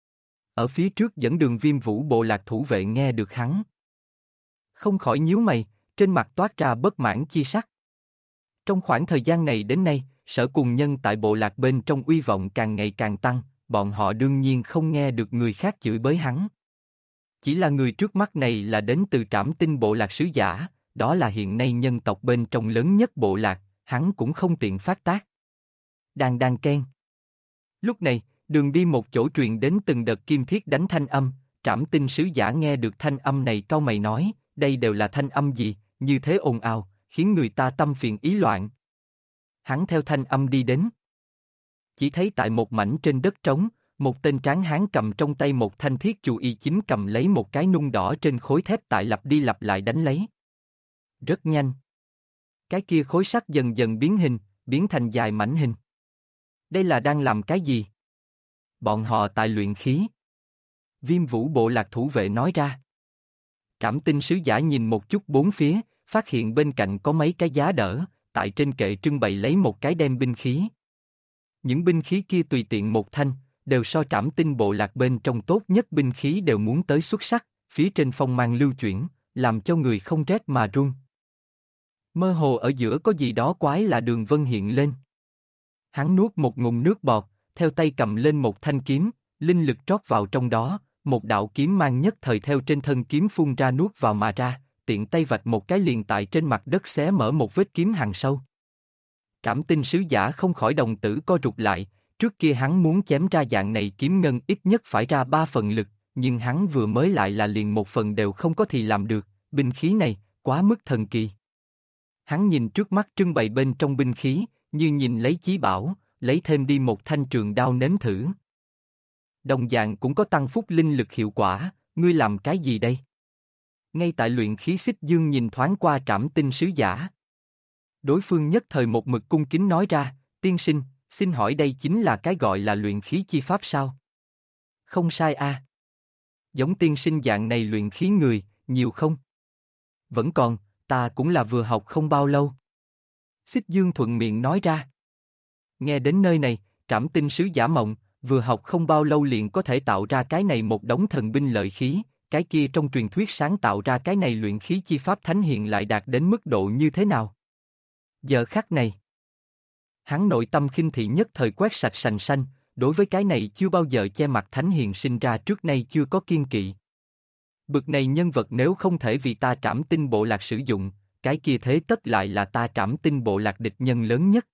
Ở phía trước dẫn đường Viêm Vũ bộ lạc thủ vệ nghe được hắn. Không khỏi nhíu mày, trên mặt toát ra bất mãn chi sắc. Trong khoảng thời gian này đến nay, Sở Cùng Nhân tại bộ lạc bên trong uy vọng càng ngày càng tăng, bọn họ đương nhiên không nghe được người khác chửi bới hắn. Chỉ là người trước mắt này là đến từ Trảm Tinh bộ lạc sứ giả, đó là hiện nay nhân tộc bên trong lớn nhất bộ lạc, hắn cũng không tiện phát tác. Đàn đàn keng. Lúc này, đường đi một chỗ truyền đến từng đợt kim thiết đánh thanh âm, Trảm Tinh sứ giả nghe được thanh âm này cau mày nói, đây đều là thanh âm gì, như thế ồn ào, khiến người ta tâm phiền ý loạn. Hắn theo thanh âm đi đến. Chỉ thấy tại một mảnh trên đất trống, một tên tráng hán cầm trong tay một thanh thiết chù y chính cầm lấy một cái nung đỏ trên khối thép tại lặp đi lặp lại đánh lấy. Rất nhanh. Cái kia khối sắt dần dần biến hình, biến thành dài mảnh hình. Đây là đang làm cái gì? Bọn họ tại luyện khí. Viêm Vũ bộ lạc thủ vệ nói ra. Trảm Tinh sứ giả nhìn một chút bốn phía, phát hiện bên cạnh có mấy cái giá đỡ, tại trên kệ trưng bày lấy một cái đem binh khí. Những binh khí kia tùy tiện một thanh, đều so Trảm Tinh bộ lạc bên trong tốt nhất binh khí đều muốn tới xuất sắc, phía trên phong mang lưu chuyển, làm cho người không rét mà run. Mơ hồ ở giữa có gì đó quái lạ đường vân hiện lên. Hắn nuốt một ngụm nước bọt, theo tay cầm lên một thanh kiếm, linh lực trót vào trong đó, một đạo kiếm mang nhất thời theo trên thân kiếm phun ra nuốt vào mà ra, tiện tay vạch một cái liền tại trên mặt đất xé mở một vết kiếm hằn sâu. Trảm Tinh sứ giả không khỏi đồng tử co rụt lại, trước kia hắn muốn chém ra dạng này kiếm ngân ít nhất phải ra 3 phần lực, nhưng hắn vừa mới lại là liền 1 phần đều không có thì làm được, binh khí này, quá mức thần kỳ. Hắn nhìn trước mắt trưng bày bên trong binh khí, như nhìn lấy chí bảo, lấy thêm đi một thanh trường đao nếm thử. Đồng dạng cũng có tăng phúc linh lực hiệu quả, ngươi làm cái gì đây? Ngay tại luyện khí Xích Dương nhìn thoáng qua Trảm Tinh sứ giả. Đối phương nhất thời một mực cung kính nói ra, tiên sinh, xin hỏi đây chính là cái gọi là luyện khí chi pháp sao? Không sai Giống tiên sinh dạng này luyện khí người, nhiều không? Vẫn còn, ta cũng là vừa học không bao lâu. Xích Dương thuận miệng nói ra. Nghe đến nơi này, Trảm Tinh sứ giả mộng, vừa học không bao lâu liền có thể tạo ra cái này một đống thần binh lợi khí, cái kia trong truyền thuyết sáng tạo ra cái này luyện khí chi pháp thánh hiện lại đạt đến mức độ như thế nào? Giờ khắc này, hắn nội tâm khinh thị nhất thời quét sạch sành xanh, đối với cái này chưa bao giờ che mặt thánh hiền sinh ra trước nay chưa có kiên kỵ. Bực này nhân vật nếu không thể vì ta Trảm Tinh bộ lạc sử dụng, cái kia thế tất lại là ta Trảm Tinh bộ lạc địch nhân lớn nhất.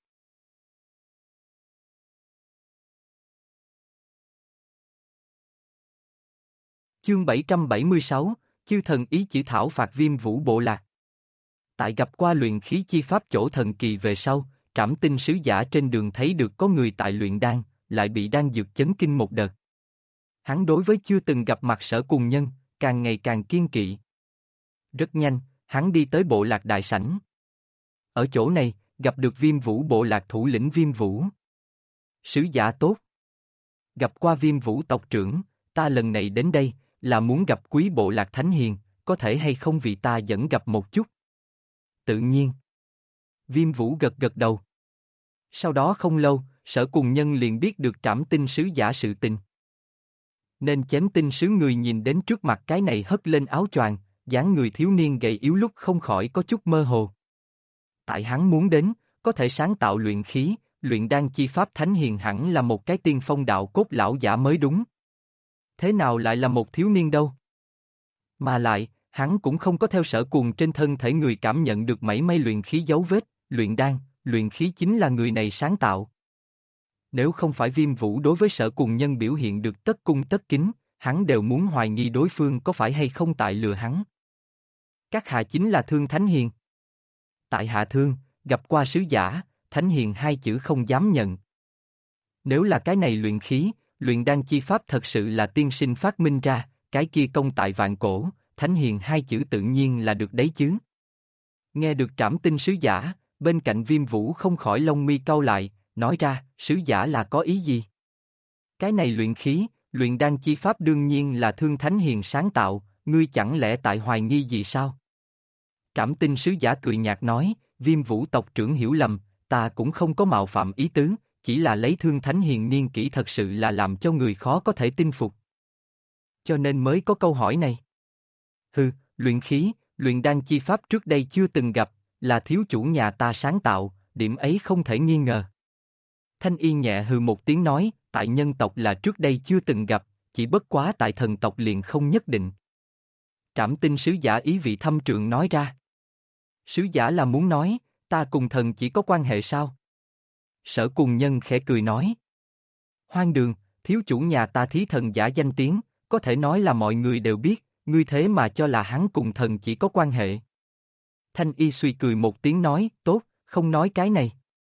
Chương 776, Chư thần ý chỉ thảo phạt Viêm Vũ bộ lạc. Tại gặp qua luyện khí chi pháp chỗ thần kỳ về sau, Trảm Tinh sứ giả trên đường thấy được có người tại luyện đan, lại bị đan dược chấn kinh một đợt. Hắn đối với chưa từng gặp mặt Sở Cùng Nhân, càng ngày càng kiên kỵ. Rất nhanh, hắn đi tới bộ lạc đại sảnh. Ở chỗ này, gặp được Viêm Vũ bộ lạc thủ lĩnh Viêm Vũ. Sứ giả tốt. Gặp qua Viêm Vũ tộc trưởng, ta lần này đến đây, là muốn gặp quý bộ lạc Thánh Hiền, có thể hay không vì ta dẫn gặp một chút? Tự nhiên. Viêm Vũ gật gật đầu. Sau đó không lâu, Sở Cùng Nhân liền biết được Trảm Tinh sứ giả sự tình. Nên chém tinh sứ người nhìn đến trước mặt cái này hất lên áo choàng, dáng người thiếu niên gầy yếu lúc không khỏi có chút mơ hồ. Tại hắn muốn đến, có thể sáng tạo luyện khí, luyện đan chi pháp Thánh Hiền hẳn là một cái tiên phong đạo cốt lão giả mới đúng. Thế nào lại là một thiếu niên đâu? Mà lại, hắn cũng không có theo Sở Cùng trên thân thể người cảm nhận được mảy may luyện khí dấu vết, luyện đan, luyện khí chính là người này sáng tạo. Nếu không phải Viêm Vũ đối với Sở Cùng Nhân biểu hiện được tất cung tất kính, hắn đều muốn hoài nghi đối phương có phải hay không tại lừa hắn. Các hạ chính là Thương Thánh Hiền. Tại hạ Thương, gặp qua sứ giả, Thánh Hiền hai chữ không dám nhận. Nếu là cái này luyện khí, luyện đan chi pháp thật sự là tiên sinh phát minh ra, cái kia công tại vạn cổ, Thánh Hiền hai chữ tự nhiên là được đấy chứ. Nghe được Trảm Tinh sứ giả, bên cạnh Viêm Vũ không khỏi lông mi cau lại, nói ra, sứ giả là có ý gì? Cái này luyện khí, luyện đan chi pháp đương nhiên là Thương Thánh Hiền sáng tạo, ngươi chẳng lẽ tại hoài nghi gì sao? Trảm Tinh sứ giả cười nhạt nói, Viêm Vũ tộc trưởng hiểu lầm, ta cũng không có mạo phạm ý tứ, chỉ là lấy Thương Thánh Hiền niên kỷ thật sự là làm cho người khó có thể tin phục. Cho nên mới có câu hỏi này. Hừ, luyện khí, luyện đan chi pháp trước đây chưa từng gặp, là thiếu chủ nhà ta sáng tạo, điểm ấy không thể nghi ngờ. Thanh Y nhẹ hừ một tiếng nói, tại nhân tộc là trước đây chưa từng gặp, chỉ bất quá tại thần tộc liền không nhất định. Trảm Tinh sứ giả ý vị thâm trường nói ra. Sứ giả là muốn nói, ta cùng thần chỉ có quan hệ sao? Sở Cùng Nhân khẽ cười nói. Hoang đường, thiếu chủ nhà ta thí thần giả danh tiếng, có thể nói là mọi người đều biết, ngươi thế mà cho là hắn cùng thần chỉ có quan hệ. Thanh Y suy cười một tiếng nói, tốt, không nói cái này.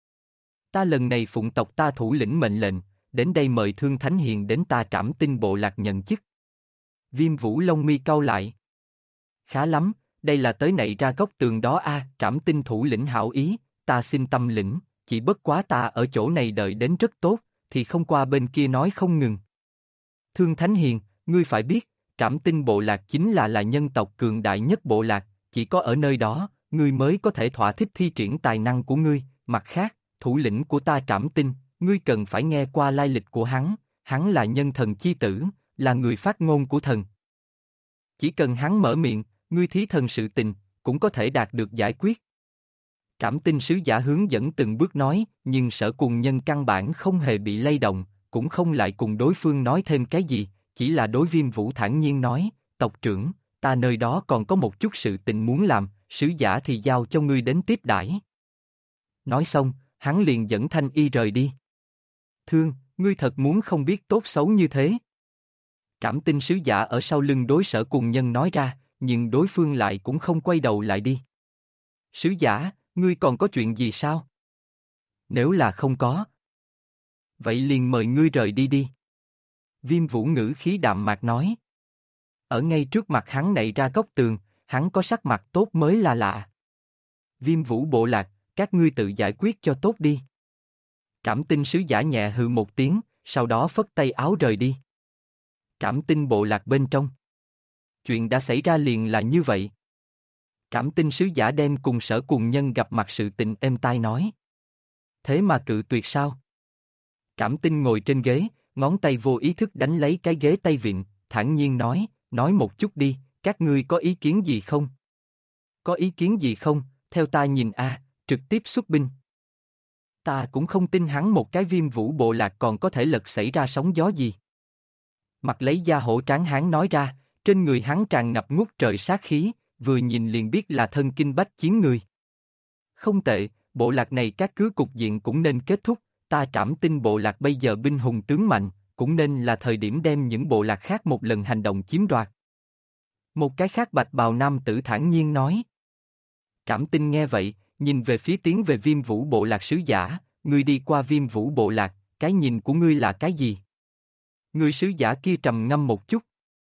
Ta lần này phụng tộc ta thủ lĩnh mệnh lệnh, đến đây mời Thương Thánh Hiền đến ta Trảm Tinh bộ lạc nhận chức. Viêm Vũ lông mi cau lại. Khá lắm, đây là tới nậy ra góc tường đó a, Trảm Tinh thủ lĩnh hảo ý, ta xin tâm lĩnh, chỉ bất quá ta ở chỗ này đợi đến rất tốt, thì không qua bên kia nói không ngừng. Thương Thánh Hiền, ngươi phải biết, Trảm Tinh bộ lạc chính là nhân tộc cường đại nhất bộ lạc, chỉ có ở nơi đó, ngươi mới có thể thỏa thích thi triển tài năng của ngươi, mặt khác, thủ lĩnh của ta Trảm Tinh, ngươi cần phải nghe qua lai lịch của hắn là nhân thần chi tử, là người phát ngôn của thần. Chỉ cần hắn mở miệng, ngươi thí thần sự tình, cũng có thể đạt được giải quyết. Trảm Tinh sứ giả hướng dẫn từng bước nói, nhưng Sở Cùng Nhân căn bản không hề bị lay động, cũng không lại cùng đối phương nói thêm cái gì, chỉ là đối Viêm Vũ thản nhiên nói, tộc trưởng, ta nơi đó còn có một chút sự tình muốn làm, sứ giả thì giao cho ngươi đến tiếp đãi. Nói xong, hắn liền dẫn Thanh Y rời đi. Thương, ngươi thật muốn không biết tốt xấu như thế. Trảm Tinh sứ giả ở sau lưng đối Sở Cùng Nhân nói ra, nhưng đối phương lại cũng không quay đầu lại đi. Sứ giả, ngươi còn có chuyện gì sao? Nếu là không có, vậy liền mời ngươi rời đi đi. Viêm Vũ ngữ khí đạm mạc nói. Ở ngay trước mặt hắn nảy ra góc tường, hắn có sắc mặt tốt mới là lạ. Viêm Vũ bộ lạc, các ngươi tự giải quyết cho tốt đi. Trảm Tinh sứ giả nhẹ hừ một tiếng, sau đó phất tay áo rời đi. Trảm Tinh bộ lạc bên trong. Chuyện đã xảy ra liền là như vậy. Trảm Tinh sứ giả đem cùng Sở Cùng Nhân gặp mặt sự tình êm tai nói. Thế mà cự tuyệt sao? Trảm Tinh ngồi trên ghế, ngón tay vô ý thức đánh lấy cái ghế tay vịn, thản nhiên nói một chút đi, các ngươi có ý kiến gì không? Có ý kiến gì không, theo ta nhìn trực tiếp xuất binh. Ta cũng không tin hắn một cái Viêm Vũ bộ lạc còn có thể lật xảy ra sóng gió gì. Mặt lấy da hổ tráng hán nói ra, trên người hắn tràn ngập ngút trời sát khí, vừa nhìn liền biết là thân kinh bách chiến người. Không tệ, bộ lạc này các cứ cục diện cũng nên kết thúc, ta Trảm Tinh bộ lạc bây giờ binh hùng tướng mạnh, cũng nên là thời điểm đem những bộ lạc khác một lần hành động chiếm đoạt. Một cái khác bạch bào nam tử thản nhiên nói. Trảm Tinh nghe vậy, nhìn về phía tiến về Viêm Vũ bộ lạc sứ giả, ngươi đi qua Viêm Vũ bộ lạc, cái nhìn của ngươi là cái gì? Người sứ giả kia trầm ngâm một chút.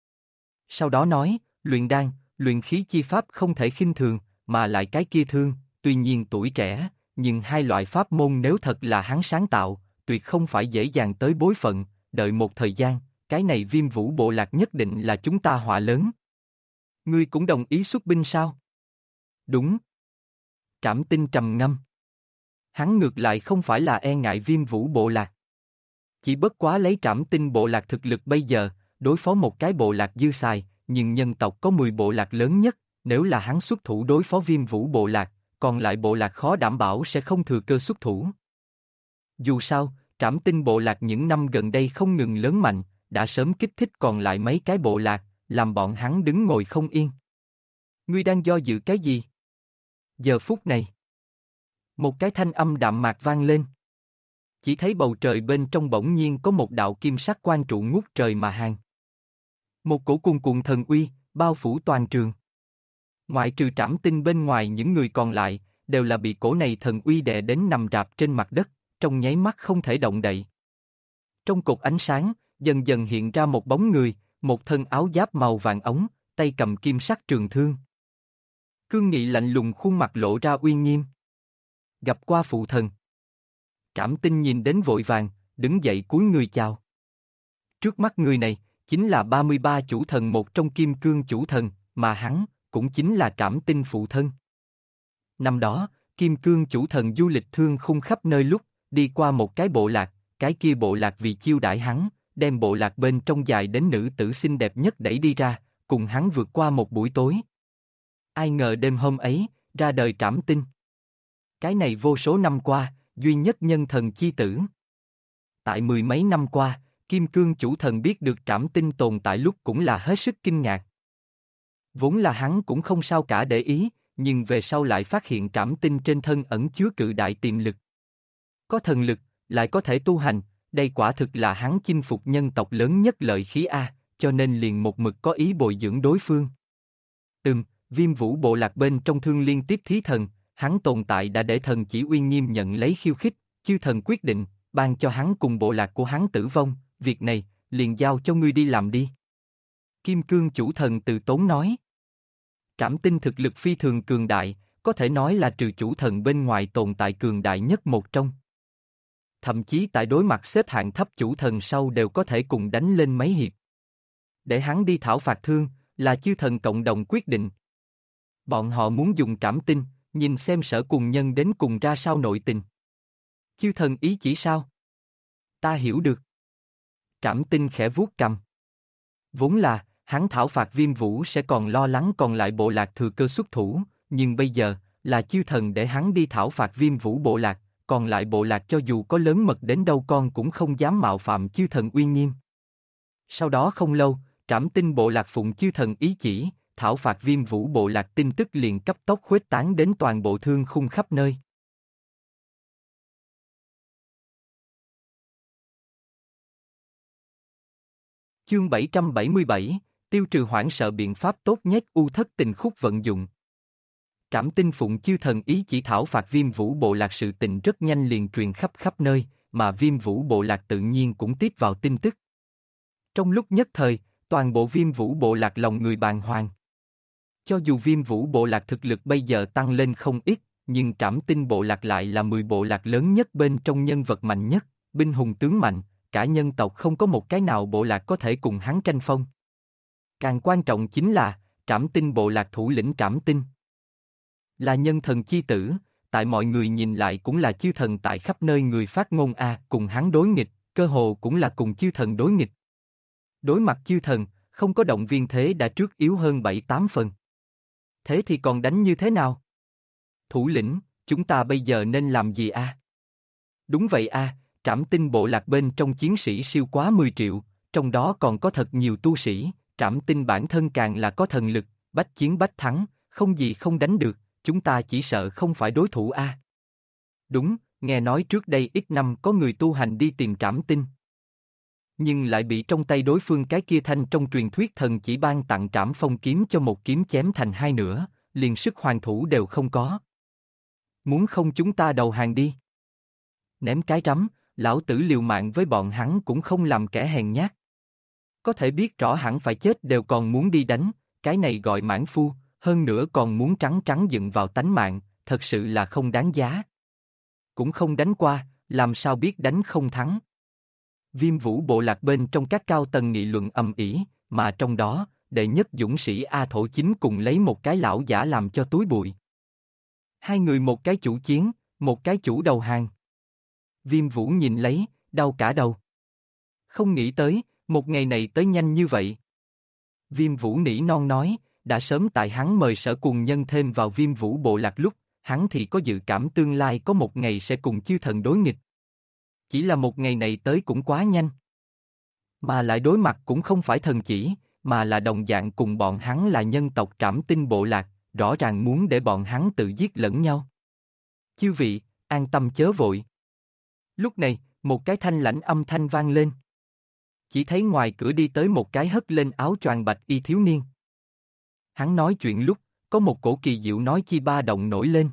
Sau đó nói, luyện đan, luyện khí chi pháp không thể khinh thường, mà lại cái kia Thương, tuy nhiên tuổi trẻ, nhưng hai loại pháp môn nếu thật là hắn sáng tạo, tuyệt không phải dễ dàng tới bối phận, đợi một thời gian, cái này Viêm Vũ bộ lạc nhất định là chúng ta họa lớn. Ngươi cũng đồng ý xuất binh sao? Đúng. Trảm Tinh trầm ngâm. Hắn ngược lại không phải là e ngại Viêm Vũ bộ lạc. Chỉ bất quá lấy Trảm Tinh bộ lạc thực lực bây giờ, đối phó một cái bộ lạc dư xài, nhưng nhân tộc có 10 bộ lạc lớn nhất, nếu là hắn xuất thủ đối phó Viêm Vũ bộ lạc, còn lại bộ lạc khó đảm bảo sẽ không thừa cơ xuất thủ. Dù sao, Trảm Tinh bộ lạc những năm gần đây không ngừng lớn mạnh, đã sớm kích thích còn lại mấy cái bộ lạc, làm bọn hắn đứng ngồi không yên. Ngươi đang do dự cái gì? Giờ phút này, một cái thanh âm đạm mạc vang lên. Chỉ thấy bầu trời bên trong bỗng nhiên có một đạo kim sắc quang trụ ngút trời mà hàng. Một cổ cuồn cuộn thần uy, bao phủ toàn trường. Ngoại trừ Trảm Tinh bên ngoài những người còn lại, đều là bị cổ này thần uy đè đến nằm rạp trên mặt đất, trong nháy mắt không thể động đậy. Trong cột ánh sáng, dần dần hiện ra một bóng người, một thân áo giáp màu vàng ống, tay cầm kim sắc trường thương. Cương nghị lạnh lùng khuôn mặt lộ ra uy nghiêm. Gặp qua phụ thần. Trảm Tinh nhìn đến vội vàng, đứng dậy cúi người chào. Trước mắt người này, chính là 33 chủ thần một trong Kim Cương chủ thần, mà hắn, cũng chính là Trảm Tinh phụ thân. Năm đó, Kim Cương chủ thần du lịch thương khung khắp nơi lúc, đi qua một cái bộ lạc, cái kia bộ lạc vì chiêu đãi hắn, đem bộ lạc bên trong dài đến nữ tử xinh đẹp nhất đẩy đi ra, cùng hắn vượt qua một buổi tối. Ai ngờ đêm hôm ấy, ra đời Trảm Tinh. Cái này vô số năm qua, duy nhất nhân thần chi tử. Tại 10 mấy năm qua, Kim Cương chủ thần biết được Trảm Tinh tồn tại lúc cũng là hết sức kinh ngạc. Vốn là hắn cũng không sao cả để ý, nhưng về sau lại phát hiện Trảm Tinh trên thân ẩn chứa cự đại tiềm lực. Có thần lực, lại có thể tu hành, đây quả thực là hắn chinh phục nhân tộc lớn nhất lợi khí A, cho nên liền một mực có ý bồi dưỡng đối phương. Viêm Vũ bộ lạc bên trong Thương liên tiếp thí thần, hắn tồn tại đã để thần chỉ uy nghiêm nhận lấy khiêu khích, chư thần quyết định, ban cho hắn cùng bộ lạc của hắn tử vong, việc này, liền giao cho ngươi đi làm đi. Kim Cương chủ thần từ tốn nói. Trảm Tinh thực lực phi thường cường đại, có thể nói là trừ chủ thần bên ngoài tồn tại cường đại nhất một trong. Thậm chí tại đối mặt xếp hạng thấp chủ thần sau đều có thể cùng đánh lên mấy hiệp. Để hắn đi thảo phạt Thương, là chư thần cộng đồng quyết định. Bọn họ muốn dùng Trảm Tinh, nhìn xem Sở Cùng Nhân đến cùng ra sao nội tình. Chư thần ý chỉ sao? Ta hiểu được. Trảm Tinh khẽ vuốt cằm. Vốn là, hắn thảo phạt Viêm Vũ sẽ còn lo lắng còn lại bộ lạc thừa cơ xuất thủ, nhưng bây giờ, là chư thần để hắn đi thảo phạt Viêm Vũ bộ lạc, còn lại bộ lạc cho dù có lớn mật đến đâu con cũng không dám mạo phạm chư thần uy nghiêm. Sau đó không lâu, Trảm Tinh bộ lạc phụng chư thần ý chỉ, thảo phạt Viêm Vũ bộ lạc tin tức liền cấp tốc khuếch tán đến toàn bộ thương khung khắp nơi. Chương 777, tiêu trừ hoảng sợ biện pháp tốt nhất u thất tình khúc vận dụng. Trảm Tinh phụng chư thần ý chỉ thảo phạt Viêm Vũ bộ lạc sự tình rất nhanh liền truyền khắp khắp nơi, mà Viêm Vũ bộ lạc tự nhiên cũng tiếp vào tin tức. Trong lúc nhất thời, toàn bộ Viêm Vũ bộ lạc lòng người bàng hoàng. Cho dù Viêm Vũ bộ lạc thực lực bây giờ tăng lên không ít, nhưng Trảm Tinh bộ lạc lại là 10 bộ lạc lớn nhất bên trong nhân vật mạnh nhất, binh hùng tướng mạnh, cả nhân tộc không có một cái nào bộ lạc có thể cùng hắn tranh phong. Càng quan trọng chính là, Trảm Tinh bộ lạc thủ lĩnh Trảm Tinh là nhân thần chi tử, tại mọi người nhìn lại cũng là chư thần tại khắp nơi người phát ngôn cùng hắn đối nghịch, cơ hồ cũng là cùng chư thần đối nghịch. Đối mặt chư thần, không có động viên thế đã trước yếu hơn 7-8 phần. Thế thì còn đánh như thế nào? Thủ lĩnh, chúng ta bây giờ nên làm gì Đúng vậy Trảm Tinh bộ lạc bên trong chiến sĩ siêu quá 10 triệu, trong đó còn có thật nhiều tu sĩ, Trảm Tinh bản thân càng là có thần lực, bách chiến bách thắng, không gì không đánh được, chúng ta chỉ sợ không phải đối thủ Đúng, nghe nói trước đây ít năm có người tu hành đi tìm Trảm Tinh. Nhưng lại bị trong tay đối phương cái kia thanh trong truyền thuyết thần chỉ ban tặng Trảm Phong kiếm cho một kiếm chém thành hai nửa, liền sức hoàn thủ đều không có. Muốn không chúng ta đầu hàng đi. Ném cái rắm, lão tử liều mạng với bọn hắn cũng không làm kẻ hèn nhát. Có thể biết rõ hẳn phải chết đều còn muốn đi đánh, cái này gọi mãn phu, hơn nữa còn muốn trắng trắng dựng vào tánh mạng, thật sự là không đáng giá. Cũng không đánh qua, làm sao biết đánh không thắng. Viêm Vũ bộ lạc bên trong các cao tầng nghị luận ầm ĩ, mà trong đó, đệ nhất dũng sĩ A Thổ Chính cùng lấy một cái lão giả làm cho túi bụi. Hai người một cái chủ chiến, một cái chủ đầu hàng. Viêm Vũ nhìn lấy, đau cả đầu. Không nghĩ tới, một ngày này tới nhanh như vậy. Viêm Vũ nỉ non nói, đã sớm tại hắn mời Sở Cùng Nhân thêm vào Viêm Vũ bộ lạc lúc, hắn thì có dự cảm tương lai có một ngày sẽ cùng chư thần đối nghịch. Chỉ là một ngày này tới cũng quá nhanh. Mà lại đối mặt cũng không phải thần chỉ, mà là đồng dạng cùng bọn hắn là nhân tộc Trảm Tinh bộ lạc, rõ ràng muốn để bọn hắn tự giết lẫn nhau. Chư vị, an tâm chớ vội. Lúc này, một cái thanh lãnh âm thanh vang lên. Chỉ thấy ngoài cửa đi tới một cái hất lên áo choàng bạch y thiếu niên. Hắn nói chuyện lúc, có một cổ kỳ diệu nói chi ba động nổi lên.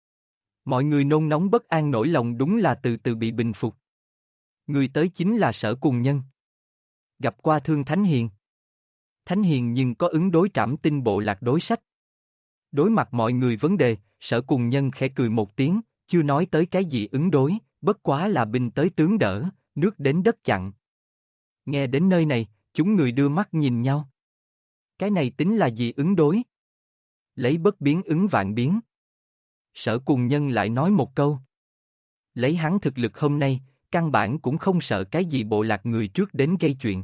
Mọi người nôn nóng bất an nổi lòng đúng là từ từ bị bình phục. Người tới chính là Sở Cùng Nhân. Gặp qua Thương Thánh Hiền. Thánh Hiền nhưng có ứng đối Trảm Tinh bộ lạc đối sách. Đối mặt mọi người vấn đề, Sở Cùng Nhân khẽ cười một tiếng, chưa nói tới cái gì ứng đối, bất quá là binh tới tướng đỡ, nước đến đất chặn. Nghe đến nơi này, chúng người đưa mắt nhìn nhau. Cái này tính là gì ứng đối? Lấy bất biến ứng vạn biến. Sở Cùng Nhân lại nói một câu. Lấy hắn thực lực hôm nay, căn bản cũng không sợ cái gì bộ lạc người trước đến gây chuyện.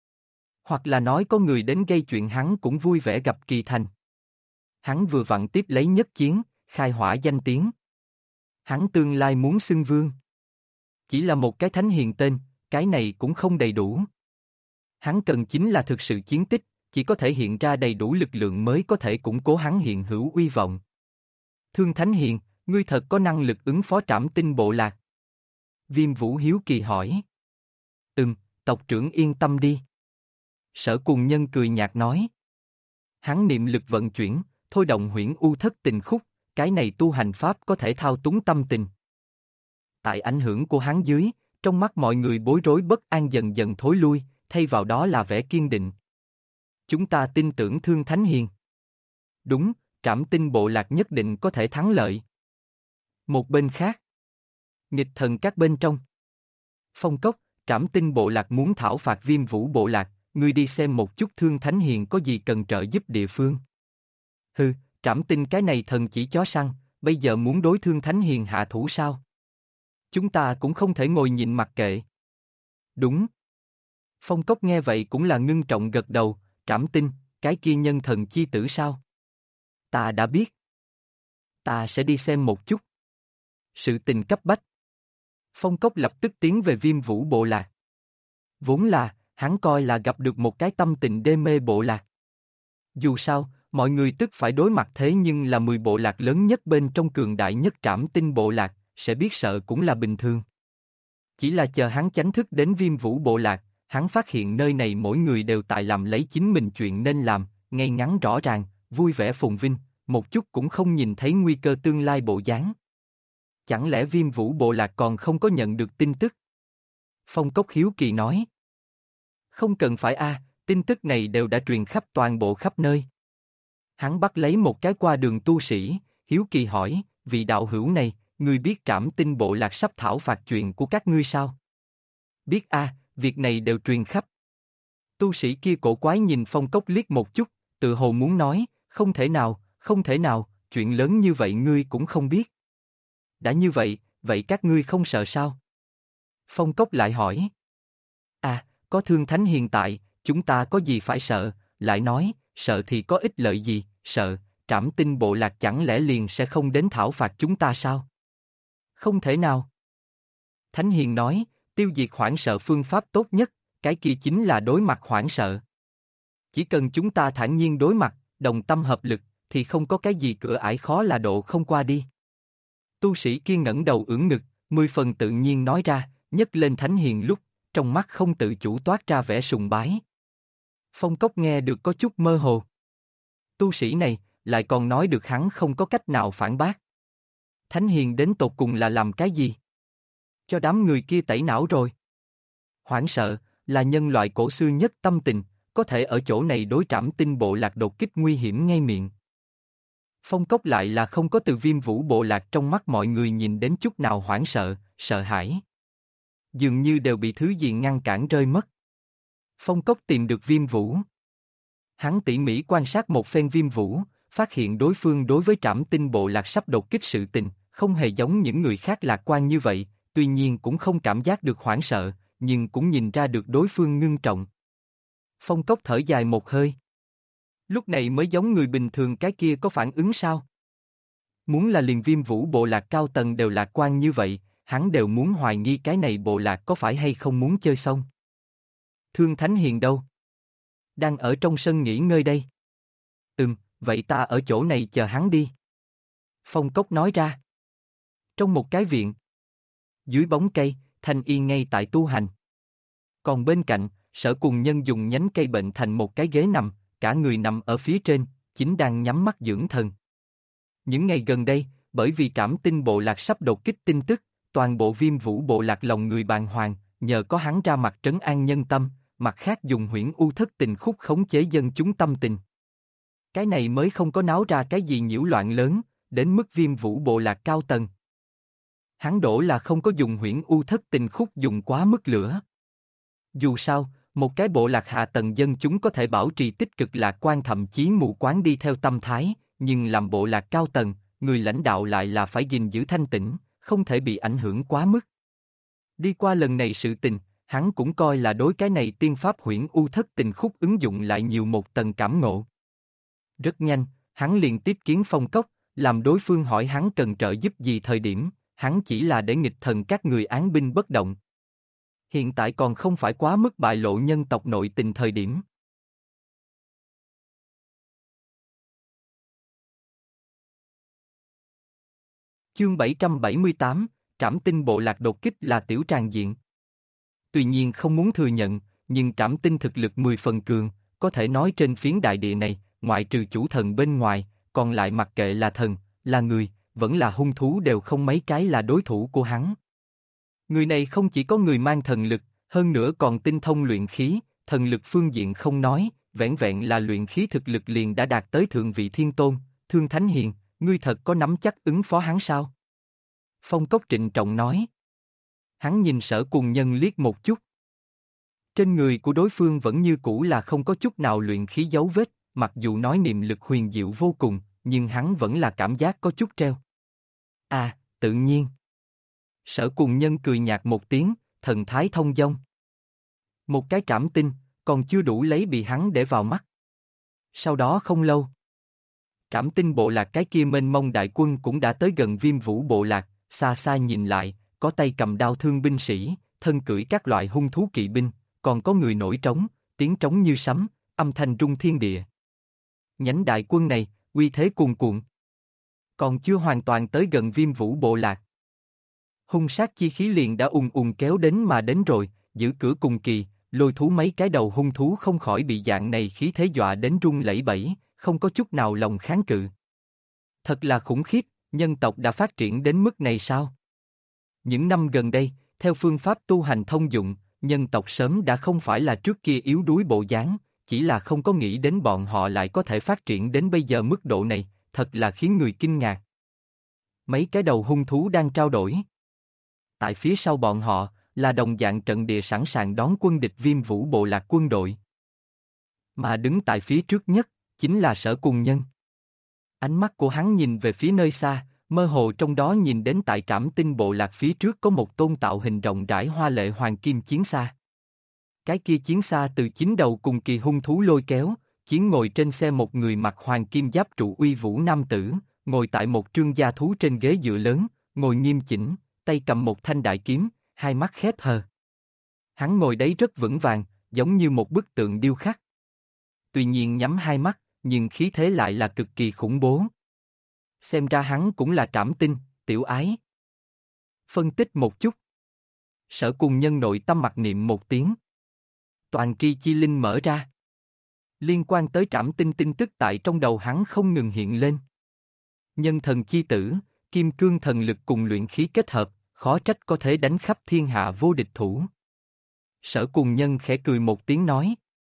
Hoặc là nói có người đến gây chuyện hắn cũng vui vẻ gặp Kỳ Thành. Hắn vừa vặn tiếp lấy nhất chiến, khai hỏa danh tiếng. Hắn tương lai muốn xưng vương. Chỉ là một cái thánh hiền tên, cái này cũng không đầy đủ. Hắn cần chính là thực sự chiến tích, chỉ có thể hiện ra đầy đủ lực lượng mới có thể củng cố hắn hiện hữu uy vọng. Thương Thánh Hiền, ngươi thật có năng lực ứng phó Trảm Tinh bộ lạc. Viêm Vũ hiếu kỳ hỏi. Tộc trưởng yên tâm đi. Sở Cùng Nhân cười nhạt nói. Hắn niệm lực vận chuyển, thôi động huyễn u thất tình khúc, cái này tu hành pháp có thể thao túng tâm tình. Tại ảnh hưởng của hắn dưới, trong mắt mọi người bối rối bất an dần dần thối lui, thay vào đó là vẻ kiên định. Chúng ta tin tưởng Thương Thánh Hiền. Đúng, Trảm Tinh bộ lạc nhất định có thể thắng lợi. Một bên khác. Nghịch thần các bên trong. Phong Cốc, Trảm Tinh bộ lạc muốn thảo phạt Viêm Vũ bộ lạc, ngươi đi xem một chút Thương Thánh Hiền có gì cần trợ giúp địa phương. Hừ, Trảm Tinh cái này thần chỉ chó săn, bây giờ muốn đối Thương Thánh Hiền hạ thủ sao? Chúng ta cũng không thể ngồi nhìn mặc kệ. Đúng. Phong Cốc nghe vậy cũng là ngưng trọng gật đầu, Trảm Tinh, cái kia nhân thần chi tử sao? Ta đã biết. Ta sẽ đi xem một chút. Sự tình cấp bách. Phong Cốc lập tức tiến về Viêm Vũ bộ lạc. Vốn là, hắn coi là gặp được một cái tâm tình đê mê bộ lạc. Dù sao, mọi người tức phải đối mặt thế nhưng là 10 bộ lạc lớn nhất bên trong cường đại nhất Trảm Tinh bộ lạc, sẽ biết sợ cũng là bình thường. Chỉ là chờ hắn chánh thức đến Viêm Vũ bộ lạc, hắn phát hiện nơi này mỗi người đều tại làm lấy chính mình chuyện nên làm, ngay ngắn rõ ràng, vui vẻ phồn vinh, một chút cũng không nhìn thấy nguy cơ tương lai bộ dáng. Chẳng lẽ Viêm Vũ bộ lạc còn không có nhận được tin tức? Phong Cốc hiếu kỳ nói. Không cần phải tin tức này đều đã truyền khắp toàn bộ khắp nơi. Hắn bắt lấy một cái qua đường tu sĩ, hiếu kỳ hỏi, vị đạo hữu này, ngươi biết Trảm Tinh bộ lạc sắp thảo phạt chuyện của các ngươi sao? Biết việc này đều truyền khắp. Tu sĩ kia cổ quái nhìn Phong Cốc liếc một chút, tự hồ muốn nói, không thể nào, chuyện lớn như vậy ngươi cũng không biết. Đã như vậy, vậy các ngươi không sợ sao? Phong Cốc lại hỏi. Có Thương Thánh hiện tại, chúng ta có gì phải sợ, lại nói, sợ thì có ích lợi gì, sợ, Trảm Tinh bộ lạc chẳng lẽ liền sẽ không đến thảo phạt chúng ta sao? Không thể nào. Thánh Hiền nói, tiêu diệt hoảng sợ phương pháp tốt nhất, cái kia chính là đối mặt hoảng sợ. Chỉ cần chúng ta thản nhiên đối mặt, đồng tâm hợp lực, thì không có cái gì cửa ải khó là độ không qua đi. Tu sĩ kia ngẩng đầu ưỡn ngực, 10 phần tự nhiên nói ra, nhấc lên Thánh Hiền lúc, trong mắt không tự chủ toát ra vẻ sùng bái. Phong Cốc nghe được có chút mơ hồ. Tu sĩ này, lại còn nói được hắn không có cách nào phản bác. Thánh Hiền đến tột cùng là làm cái gì? Cho đám người kia tẩy não rồi. Hoảng sợ, là nhân loại cổ xưa nhất tâm tình, có thể ở chỗ này đối Trảm Tinh bộ lạc đột kích nguy hiểm ngay miệng. Phong Cốc lại là không có từ Viêm Vũ bộ lạc trong mắt mọi người nhìn đến chút nào hoảng sợ, sợ hãi. Dường như đều bị thứ gì ngăn cản rơi mất. Phong Cốc tìm được Viêm Vũ. Hắn tỉ mỉ quan sát một phen Viêm Vũ, phát hiện đối phương đối với Trảm Tinh bộ lạc sắp đột kích sự tình, không hề giống những người khác lạc quan như vậy, tuy nhiên cũng không cảm giác được hoảng sợ, nhưng cũng nhìn ra được đối phương ngưng trọng. Phong Cốc thở dài một hơi. Lúc này mới giống người bình thường, cái kia có phản ứng sao? Muốn là liền Viêm Vũ bộ lạc cao tầng đều lạc quan như vậy, hắn đều muốn hoài nghi cái này bộ lạc có phải hay không muốn chơi xong. Thương Thánh Hiền đâu? Đang ở trong sân nghỉ ngơi đây. Vậy ta ở chỗ này chờ hắn đi. Phong Cốc nói ra. Trong một cái viện. Dưới bóng cây, Thanh Yên ngay tại tu hành. Còn bên cạnh, Sở Cùng Nhân dùng nhánh cây bệnh thành một cái ghế nằm, cả người nằm ở phía trên, chính đang nhắm mắt dưỡng thần. Những ngày gần đây, bởi vì Trảm Tinh bộ lạc sắp đột kích tin tức, toàn bộ Viêm Vũ bộ lạc lòng người bàng hoàng, nhờ có hắn ra mặt trấn an nhân tâm, mặt khác dùng huyễn u thất tình khúc khống chế dân chúng tâm tình. Cái này mới không có náo ra cái gì nhiễu loạn lớn, đến mức Viêm Vũ bộ lạc cao tầng. Hắn đổ là không có dùng huyễn u thất tình khúc dùng quá mức lửa. Dù sao, một cái bộ lạc hạ tầng dân chúng có thể bảo trì tích cực lạc quan thậm chí mù quáng đi theo tâm thái, nhưng làm bộ lạc cao tầng, người lãnh đạo lại là phải gìn giữ thanh tĩnh, không thể bị ảnh hưởng quá mức. Đi qua lần này sự tình, hắn cũng coi là đối cái này tiên pháp huyễn u thất tình khúc ứng dụng lại nhiều một tầng cảm ngộ. Rất nhanh, hắn liền tiếp kiến Phong Cốc, làm đối phương hỏi hắn cần trợ giúp gì thời điểm, hắn chỉ là để nghịch thần các người án binh bất động. Hiện tại còn không phải quá mức bại lộ nhân tộc nội tình thời điểm. Chương 778, Trảm Tinh bộ lạc đột kích là tiểu tràng diện. Tuy nhiên không muốn thừa nhận, nhưng Trảm Tinh thực lực 10 phần cường, có thể nói trên phiến đại địa này, ngoại trừ chủ thần bên ngoài, còn lại mặc kệ là thần, là người, vẫn là hung thú đều không mấy cái là đối thủ của hắn. Người này không chỉ có người mang thần lực, hơn nữa còn tinh thông luyện khí, thần lực phương diện không nói, vẻn vẹn là luyện khí thực lực liền đã đạt tới thượng vị thiên tôn, Thương Thánh Hiền, ngươi thật có nắm chắc ứng phó hắn sao? Phong Cốc trịnh trọng nói. Hắn nhìn Sở Cùng Nhân liếc một chút. Trên người của đối phương vẫn như cũ là không có chút nào luyện khí dấu vết, mặc dù nói niệm lực huyền diệu vô cùng, nhưng hắn vẫn là cảm giác có chút treo. À, tự nhiên. Sở Cùng Nhân cười nhạt một tiếng, thần thái thông dong. Một cái trảm tinh, còn chưa đủ lấy bị hắn để vào mắt. Sau đó không lâu, Trảm Tinh bộ lạc cái kia mênh mông đại quân cũng đã tới gần Viêm Vũ bộ lạc, xa xa nhìn lại, có tay cầm đao thương binh sĩ, thân cưỡi các loại hung thú kỵ binh, còn có người nổi trống, tiếng trống như sấm, âm thanh rung thiên địa. Nhánh đại quân này, uy thế cuồn cuộn. Còn chưa hoàn toàn tới gần Viêm Vũ bộ lạc. Hung sát chi khí liền đã ùn ùn kéo đến mà đến rồi, giữ cửa cùng kỳ, lôi thú mấy cái đầu hung thú không khỏi bị dạng này khí thế dọa đến run lẩy bẩy, không có chút nào lòng kháng cự. Thật là khủng khiếp, nhân tộc đã phát triển đến mức này sao? Những năm gần đây, theo phương pháp tu hành thông dụng, nhân tộc sớm đã không phải là trước kia yếu đuối bộ dáng, chỉ là không có nghĩ đến bọn họ lại có thể phát triển đến bây giờ mức độ này, thật là khiến người kinh ngạc. Mấy cái đầu hung thú đang trao đổi. Tại phía sau bọn họ, là đồng dạng trận địa sẵn sàng đón quân địch Viêm Vũ bộ lạc quân đội. Mà đứng tại phía trước nhất, chính là Sở Cùng Nhân. Ánh mắt của hắn nhìn về phía nơi xa, mơ hồ trong đó nhìn đến tại Trảm Tinh bộ lạc phía trước có một tôn tạo hình rộng rãi hoa lệ hoàng kim chiến xa. Cái kia chiến xa từ chính đầu cùng kỳ hung thú lôi kéo, chiến ngồi trên xe một người mặc hoàng kim giáp trụ uy vũ nam tử, ngồi tại một trương gia thú trên ghế dựa lớn, ngồi nghiêm chỉnh, tay cầm một thanh đại kiếm, hai mắt khép hờ. Hắn ngồi đấy rất vững vàng, giống như một bức tượng điêu khắc. Tuy nhiên nhắm hai mắt, nhưng khí thế lại là cực kỳ khủng bố. Xem ra hắn cũng là Trảm Tinh, tiểu ái. Phân tích một chút. Sở Cùng Nhân nội tâm mặc niệm một tiếng. Toàn tri chi linh mở ra. Liên quan tới Trảm Tinh tin tức tại trong đầu hắn không ngừng hiện lên. Nhân thần chi tử, kim cương thần lực cùng luyện khí kết hợp, khó trách có thể đánh khắp thiên hạ vô địch thủ. Sở Cùng Nhân khẽ cười một tiếng nói.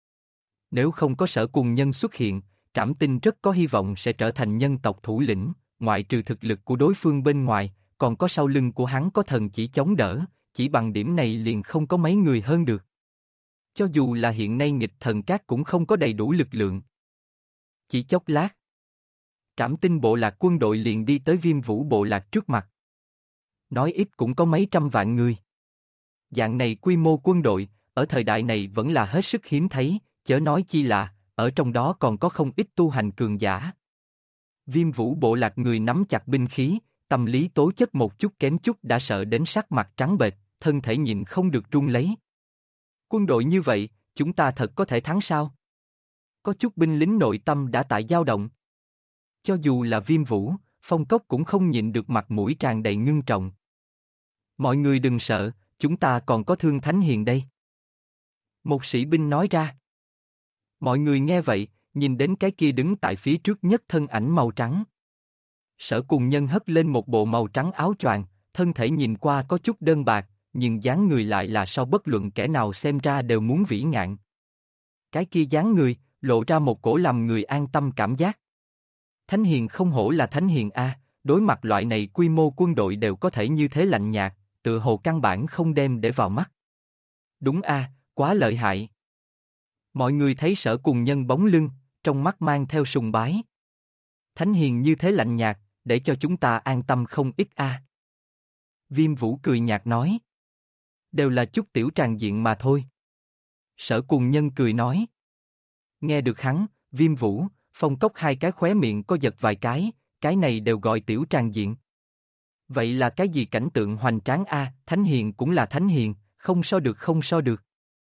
Nếu không có Sở Cùng Nhân xuất hiện, Trảm Tinh rất có hy vọng sẽ trở thành nhân tộc thủ lĩnh, ngoại trừ thực lực của đối phương bên ngoài, còn có sau lưng của hắn có thần chỉ chống đỡ, chỉ bằng điểm này liền không có mấy người hơn được. Cho dù là hiện nay nghịch thần các cũng không có đầy đủ lực lượng. Chỉ chốc lát, Trảm Tinh bộ lạc quân đội liền đi tới Viêm Vũ bộ lạc trước mặt. Nói ít cũng có mấy trăm vạn người. Dạng này quy mô quân đội, ở thời đại này vẫn là hết sức hiếm thấy, chớ nói chi là, ở trong đó còn có không ít tu hành cường giả. Viêm Vũ bộ lạc người nắm chặt binh khí, tâm lý tố chất một chút kém chút đã sợ đến sắc mặt trắng bệch, thân thể nhịn không được run lấy. Quân đội như vậy, chúng ta thật có thể thắng sao? Có chút binh lính nội tâm đã tại dao động. Cho dù là Viêm Vũ, Phong Cốc cũng không nhịn được mặt mũi tràn đầy ngưng trọng. Mọi người đừng sợ, chúng ta còn có Thương Thánh Hiền đây. Một sĩ binh nói ra. Mọi người nghe vậy, nhìn đến cái kia đứng tại phía trước nhất thân ảnh màu trắng. Sở Cùng Nhân hất lên một bộ màu trắng áo choàng, thân thể nhìn qua có chút đơn bạc, nhưng dáng người lại là so bất luận kẻ nào xem ra đều muốn vĩ ngạn. Cái kia dáng người, lộ ra một cổ làm người an tâm cảm giác. Thánh Hiền không hổ là Thánh Hiền a, đối mặt loại này quy mô quân đội đều có thể như thế lạnh nhạt, tựa hồ căn bản không đem để vào mắt. Đúng a, quá lợi hại. Mọi người thấy Sở Cùng Nhân bóng lưng, trong mắt mang theo sùng bái. Thánh Hiền như thế lạnh nhạt, để cho chúng ta an tâm không ít a. Viêm Vũ cười nhạt nói. Đều là chút tiểu tràng diện mà thôi. Sở Cùng Nhân cười nói. Nghe được hắn, Viêm Vũ, Phong Cốc hai cái khóe miệng có giật vài cái này đều gọi tiểu tràng diện. Vậy là cái gì cảnh tượng hoành tráng a? Thánh Hiền cũng là Thánh Hiền, không so được không so được.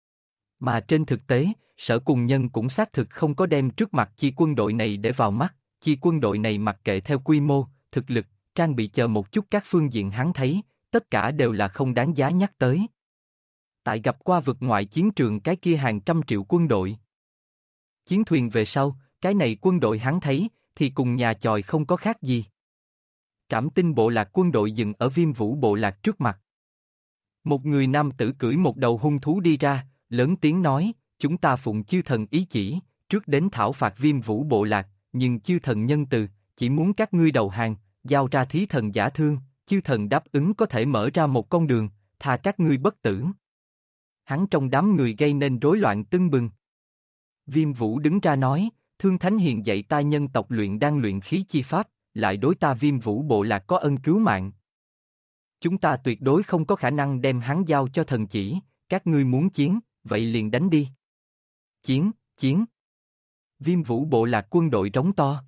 Mà trên thực tế, Sở Cùng Nhân cũng xác thực không có đem trước mặt chi quân đội này để vào mắt, chi quân đội này mặc kệ theo quy mô, thực lực, trang bị chờ một chút các phương diện hắn thấy, tất cả đều là không đáng giá nhắc tới. Tại gặp qua vực ngoại chiến trường cái kia hàng trăm triệu quân đội. Chiến thuyền về sau, cái này quân đội hắn thấy, thì cùng nhà chòi không có khác gì. Trảm Tinh bộ lạc quân đội dừng ở Viêm Vũ bộ lạc trước mặt. Một người nam tử cưỡi một đầu hung thú đi ra, lớn tiếng nói, chúng ta phụng chư thần ý chỉ, trước đến thảo phạt Viêm Vũ bộ lạc, nhưng chư thần nhân từ, chỉ muốn các ngươi đầu hàng, giao ra thí thần giả thương, chư thần đáp ứng có thể mở ra một con đường, tha các ngươi bất tử. Hắn trong đám người gây nên rối loạn tưng bừng. Viêm Vũ đứng ra nói, Thương Thánh Hiền dạy ta nhân tộc luyện đan luyện khí chi pháp, lại đối ta Viêm Vũ bộ lạc có ân cứu mạng. Chúng ta tuyệt đối không có khả năng đem hắn giao cho thần chỉ, các ngươi muốn chiến, vậy liền đánh đi. Chiến, chiến. Viêm Vũ bộ lạc quân đội trống to.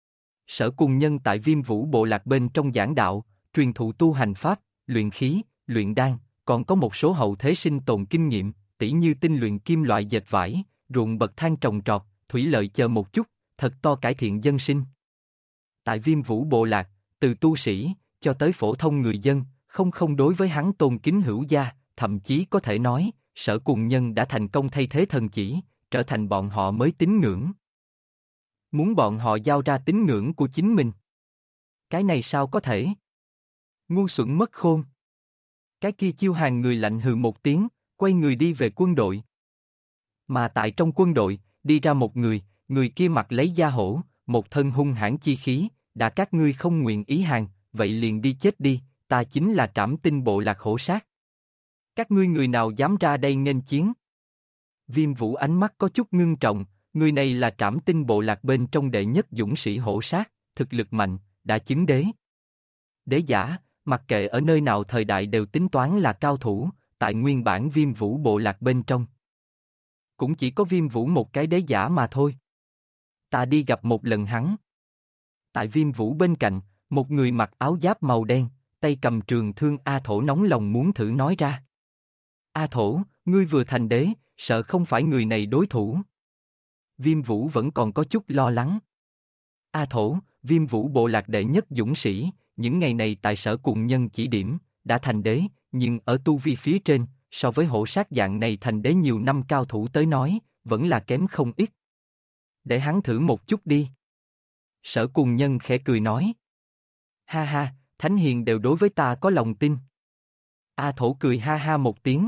Sở Cùng Nhân tại Viêm Vũ bộ lạc bên trong giảng đạo, truyền thụ tu hành pháp, luyện khí, luyện đan, còn có một số hậu thế sinh tồn kinh nghiệm, tỉ như tinh luyện kim loại dệt vải, ruộng bậc thang trồng trọt, thủy lợi chờ một chút, thật to cải thiện dân sinh. Tại Viêm Vũ bộ lạc, từ tu sĩ, cho tới phổ thông người dân, không đối với hắn tôn kính hữu gia, thậm chí có thể nói, Sở Cùng Nhân đã thành công thay thế thần chỉ, trở thành bọn họ mới tín ngưỡng. Muốn bọn họ giao ra tín ngưỡng của chính mình. Cái này sao có thể? Ngu xuẩn mất khôn. Cái kia chiêu hàng người lạnh hừ một tiếng, quay người đi về quân đội. Mà tại trong quân đội, đi ra một người kia mặc lấy da hổ, một thân hung hãn chi khí, đã các ngươi không nguyện ý hàng, vậy liền đi chết đi, ta chính là Trảm Tinh bộ lạc hổ sát. Các ngươi người nào dám ra đây nghênh chiến? Viêm Vũ ánh mắt có chút ngưng trọng, người này là Trảm Tinh bộ lạc bên trong đệ nhất dũng sĩ hổ sát, thực lực mạnh, đã chứng đế. Đế giả, mặc kệ ở nơi nào thời đại đều tính toán là cao thủ, tại nguyên bản Viêm Vũ bộ lạc bên trong. Cũng chỉ có Viêm Vũ một cái đế giả mà thôi. Ta đi gặp một lần hắn. Tại Viêm Vũ bên cạnh, một người mặc áo giáp màu đen, tay cầm trường thương A Thổ nóng lòng muốn thử nói ra. A Thổ, ngươi vừa thành đế, sợ không phải người này đối thủ. Viêm Vũ vẫn còn có chút lo lắng. A Thổ, Viêm Vũ bộ lạc đệ nhất dũng sĩ, những ngày này tại Sở Cùng Nhân chỉ điểm, đã thành đế, nhưng ở tu vi phía trên, so với hổ sát dạng này thành đế nhiều năm cao thủ tới nói, vẫn là kém không ít. Để hắn thử một chút đi. Sở Cùng Nhân khẽ cười nói. Ha ha, Thánh Hiền đều đối với ta có lòng tin. A Thổ cười ha ha một tiếng.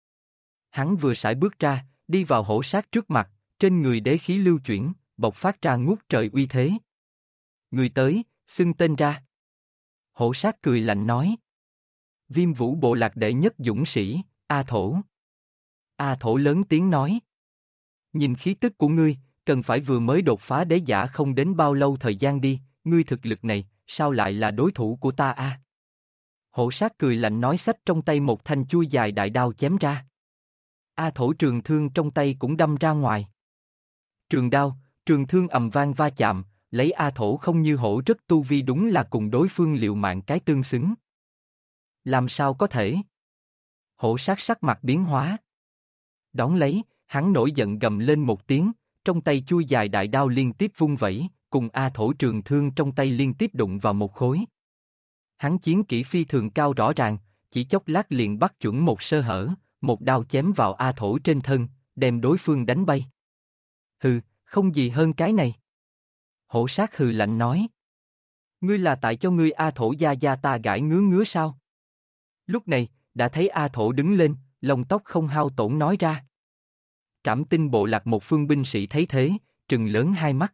Hắn vừa sải bước ra, đi vào hổ sát trước mặt, trên người đế khí lưu chuyển, bộc phát ra ngút trời uy thế. Người tới, xưng tên ra. Hổ sát cười lạnh nói. Viêm Vũ bộ lạc đệ nhất dũng sĩ, A Thổ. A Thổ lớn tiếng nói. Nhìn khí tức của ngươi, cần phải vừa mới đột phá đế giả không đến bao lâu thời gian đi, ngươi thực lực này, sao lại là đối thủ của ta a? Hổ sát cười lạnh nói xách trong tay một thanh chuôi dài đại đao chém ra. A Thổ trường thương trong tay cũng đâm ra ngoài. Trường đao, trường thương ầm vang va chạm, lấy A Thổ không như hổ rất tu vi đúng là cùng đối phương liều mạng cái tương xứng. Làm sao có thể? Hổ sát sắc mặt biến hóa. Đón lấy, hắn nổi giận gầm lên một tiếng, trong tay chuôi dài đại đao liên tiếp vung vẩy, cùng A Thổ trường thương trong tay liên tiếp đụng vào một khối. Hắn chiến kỹ phi thường cao rõ ràng, chỉ chốc lát liền bắt chuẩn một sơ hở, một đao chém vào A Thổ trên thân, đem đối phương đánh bay. Hừ, không gì hơn cái này. Hổ sát hừ lạnh nói. Ngươi là tại cho ngươi A Thổ gia gia ta gãi ngứa ngứa sao? Lúc này, đã thấy A Thổ đứng lên, lông tóc không hao tổn nói ra. Trảm Tinh bộ lạc một phương binh sĩ thấy thế, trừng lớn hai mắt.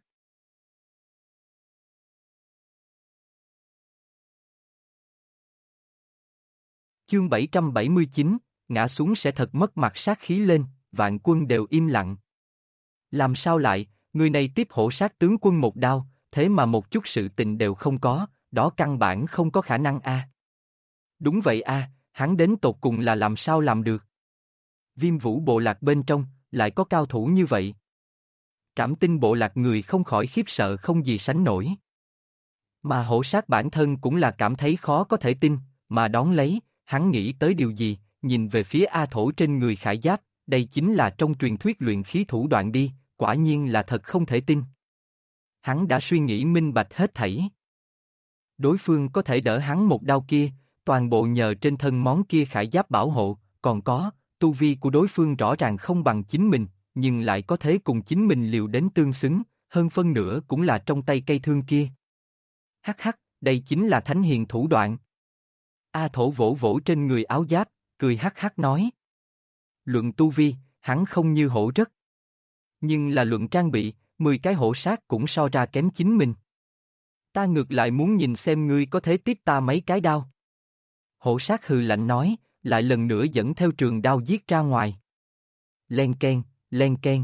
Chương 779, ngã xuống sẽ thật mất mặt sát khí lên, vạn quân đều im lặng. Làm sao lại, người này tiếp hổ sát tướng quân một đao, thế mà một chút sự tình đều không có, đó căn bản không có khả năng a. Đúng vậy a, hắn đến tột cùng là làm sao làm được. Viêm Vũ bộ lạc bên trong, lại có cao thủ như vậy. Trảm Tinh bộ lạc người không khỏi khiếp sợ không gì sánh nổi. Mà hổ sát bản thân cũng là cảm thấy khó có thể tin, mà đón lấy, hắn nghĩ tới điều gì, nhìn về phía A Thổ trên người khải giáp, đây chính là trong truyền thuyết luyện khí thủ đoạn đi, quả nhiên là thật không thể tin. Hắn đã suy nghĩ minh bạch hết thảy. Đối phương có thể đỡ hắn một đao kia, toàn bộ nhờ trên thân món kia khải giáp bảo hộ, còn có, tu vi của đối phương rõ ràng không bằng chính mình, nhưng lại có thể cùng chính mình liều đến tương xứng, hơn phân nửa cũng là trong tay cây thương kia. Hắc hắc, đây chính là thánh hiền thủ đoạn. A Thổ vỗ vỗ trên người áo giáp, cười hắc hắc nói. Luận tu vi, hắn không như hổ rất. Nhưng là luận trang bị, 10 cái hổ sát cũng so ra kém chính mình. Ta ngược lại muốn nhìn xem ngươi có thể tiếp ta mấy cái đao. Hổ sát hừ lạnh nói, lại lần nữa dẫn theo trường đao giết ra ngoài. Len ken, len ken.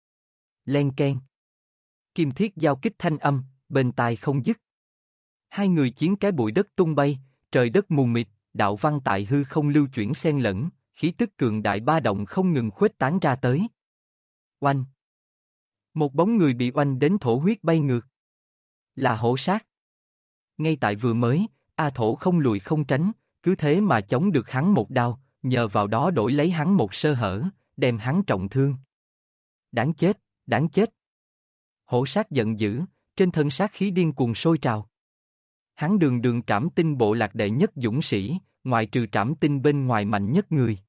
Len ken. Kim thiết giao kích thanh âm, bên tai không dứt. Hai người chiến cái bụi đất tung bay, trời đất mù mịt, đạo văn tại hư không lưu chuyển xen lẫn, khí tức cường đại ba động không ngừng khuếch tán ra tới. Oanh! Một bóng người bị oanh đến thổ huyết bay ngược. Là hổ sát. Ngay tại vừa mới, A Thổ không lùi không tránh, cứ thế mà chống được hắn một đao, nhờ vào đó đổi lấy hắn một sơ hở, đem hắn trọng thương. Đáng chết, đáng chết. Hổ sát giận dữ, trên thân sát khí điên cuồng sôi trào. Hắn đường đường Trảm Tinh bộ lạc đệ nhất dũng sĩ, ngoại trừ Trảm Tinh bên ngoài mạnh nhất người.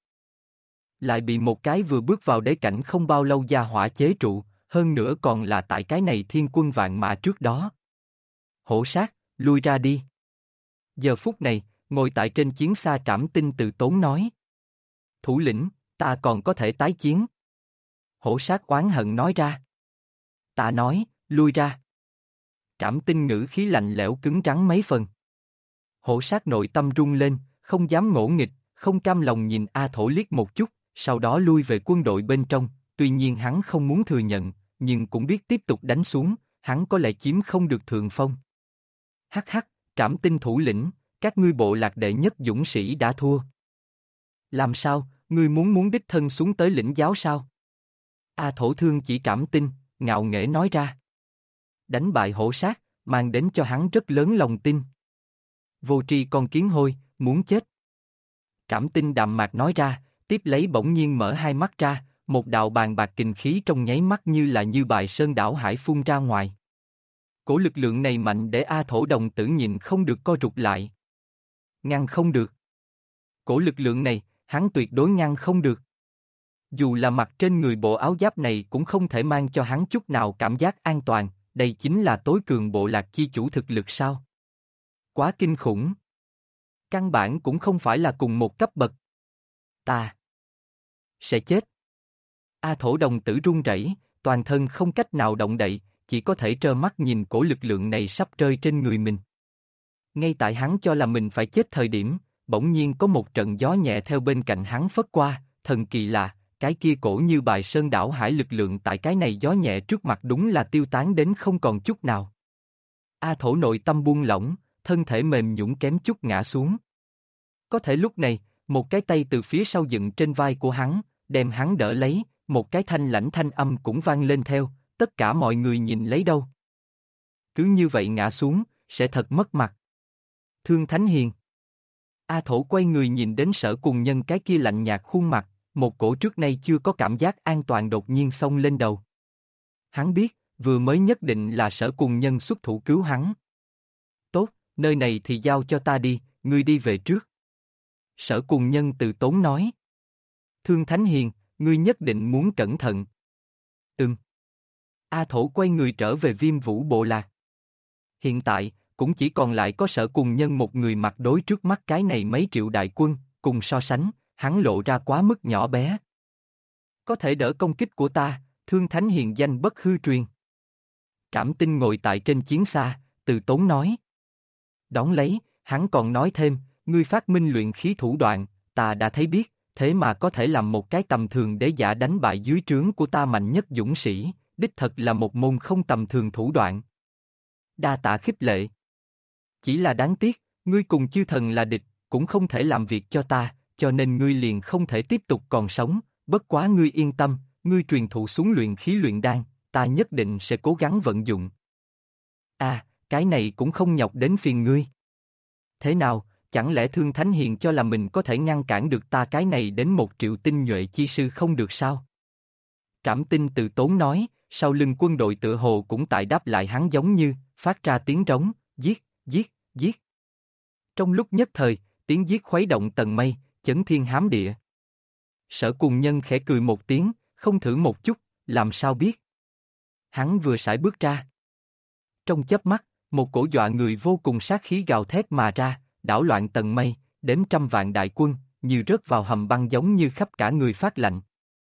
Lại bị một cái vừa bước vào đế cảnh không bao lâu gia hỏa chế trụ, hơn nữa còn là tại cái này thiên quân vạn mã trước đó. Hổ sát, lui ra đi. Giờ phút này, ngồi tại trên chiến xa Trảm Tinh từ tốn nói. Thủ lĩnh, ta còn có thể tái chiến. Hổ sát oán hận nói ra. Ta nói, lui ra. Trảm Tinh ngữ khí lạnh lẽo cứng rắn mấy phần. Hổ sát nội tâm rung lên, không dám ngỗ nghịch, không cam lòng nhìn A Thổ liếc một chút, sau đó lui về quân đội bên trong, tuy nhiên hắn không muốn thừa nhận, nhưng cũng biết tiếp tục đánh xuống, hắn có lẽ chiếm không được thượng phong. Hắc hắc, Trảm Tinh thủ lĩnh, các ngươi bộ lạc đệ nhất dũng sĩ đã thua. Làm sao, ngươi muốn đích thân xuống tới lĩnh giáo sao? A Thổ thương chỉ Trảm Tinh, ngạo nghễ nói ra. Đánh bại hổ sát, mang đến cho hắn rất lớn lòng tin. Vô tri con kiến hôi, muốn chết. Trảm Tinh đạm mạc nói ra, tiếp lấy bỗng nhiên mở hai mắt ra, một đạo bàn bạc kình khí trong nháy mắt như là như bài sơn đảo hải phun ra ngoài. Cổ lực lượng này mạnh để A Thổ đồng tử nhịn không được co rụt lại. Ngăn không được. Cổ lực lượng này, hắn tuyệt đối ngăn không được. Dù là mặc trên người bộ áo giáp này cũng không thể mang cho hắn chút nào cảm giác an toàn, đây chính là tối cường bộ lạc chi chủ thực lực sao? Quá kinh khủng. Căn bản cũng không phải là cùng một cấp bậc. Ta sẽ chết. A Thổ đồng tử run rẩy, toàn thân không cách nào động đậy, chỉ có thể trơ mắt nhìn cổ lực lượng này sắp rơi trên người mình. Ngay tại hắn cho là mình phải chết thời điểm, bỗng nhiên có một trận gió nhẹ theo bên cạnh hắn phất qua, thần kỳ là, cái kia cổ như bài sơn đảo hải lực lượng tại cái này gió nhẹ trước mặt đúng là tiêu tán đến không còn chút nào. A Thổ nội tâm buông lỏng, thân thể mềm nhũn kém chút ngã xuống. Có thể lúc này, một cái tay từ phía sau dựng trên vai của hắn, đem hắn đỡ lấy, một cái thanh lãnh thanh âm cũng vang lên theo, tất cả mọi người nhìn lấy đâu. Cứ như vậy ngã xuống, sẽ thật mất mặt. Thương Thánh Hiền. A Thổ quay người nhìn đến Sở Cùng Nhân cái kia lạnh nhạt khuôn mặt, một cổ trước nay chưa có cảm giác an toàn đột nhiên xông lên đầu. Hắn biết, vừa mới nhất định là Sở Cùng Nhân xuất thủ cứu hắn. Tốt, nơi này thì giao cho ta đi, ngươi đi về trước. Sở Cùng Nhân từ tốn nói. Thương Thánh Hiền, ngươi nhất định muốn cẩn thận. A Thổ quay người trở về Viêm Vũ bộ lạc. Hiện tại, cũng chỉ còn lại có Sở Cùng Nhân một người mặt đối trước mắt cái này mấy triệu đại quân, cùng so sánh, hắn lộ ra quá mức nhỏ bé. Có thể đỡ công kích của ta, Thương Thánh Hiền danh bất hư truyền. Trảm Tinh ngồi tại trên chiến xa, từ tốn nói. Đón lấy, hắn còn nói thêm, ngươi phát minh luyện khí thủ đoạn, ta đã thấy biết, thế mà có thể làm một cái tầm thường đế giả đánh bại dưới trướng của ta mạnh nhất dũng sĩ, đích thật là một môn không tầm thường thủ đoạn. Đa tạ khích lệ. Chỉ là đáng tiếc, ngươi cùng chư thần là địch, cũng không thể làm việc cho ta, cho nên ngươi liền không thể tiếp tục còn sống, bất quá ngươi yên tâm, ngươi truyền thụ xuống luyện khí luyện đan, ta nhất định sẽ cố gắng vận dụng. À, cái này cũng không nhọc đến phiền ngươi. Thế nào, chẳng lẽ Thương Thánh Hiền cho là mình có thể ngăn cản được ta cái này đến 1.000.000 tinh nhuệ chi sư không được sao? Trảm Tinh từ tốn nói, sau lưng quân đội tựa hồ cũng tại đáp lại hắn giống như, phát ra tiếng trống, giết, giết, giết. Trong lúc nhất thời, tiếng giết khuấy động tầng mây, chấn thiên hám địa. Sở Cùng Nhân khẽ cười một tiếng, không thử một chút, làm sao biết. Hắn vừa sải bước ra. Trong chớp mắt, một cổ dọa người vô cùng sát khí gào thét mà ra, đảo loạn tầng mây, đếm trăm vạn đại quân, như rớt vào hầm băng giống như khắp cả người phát lạnh.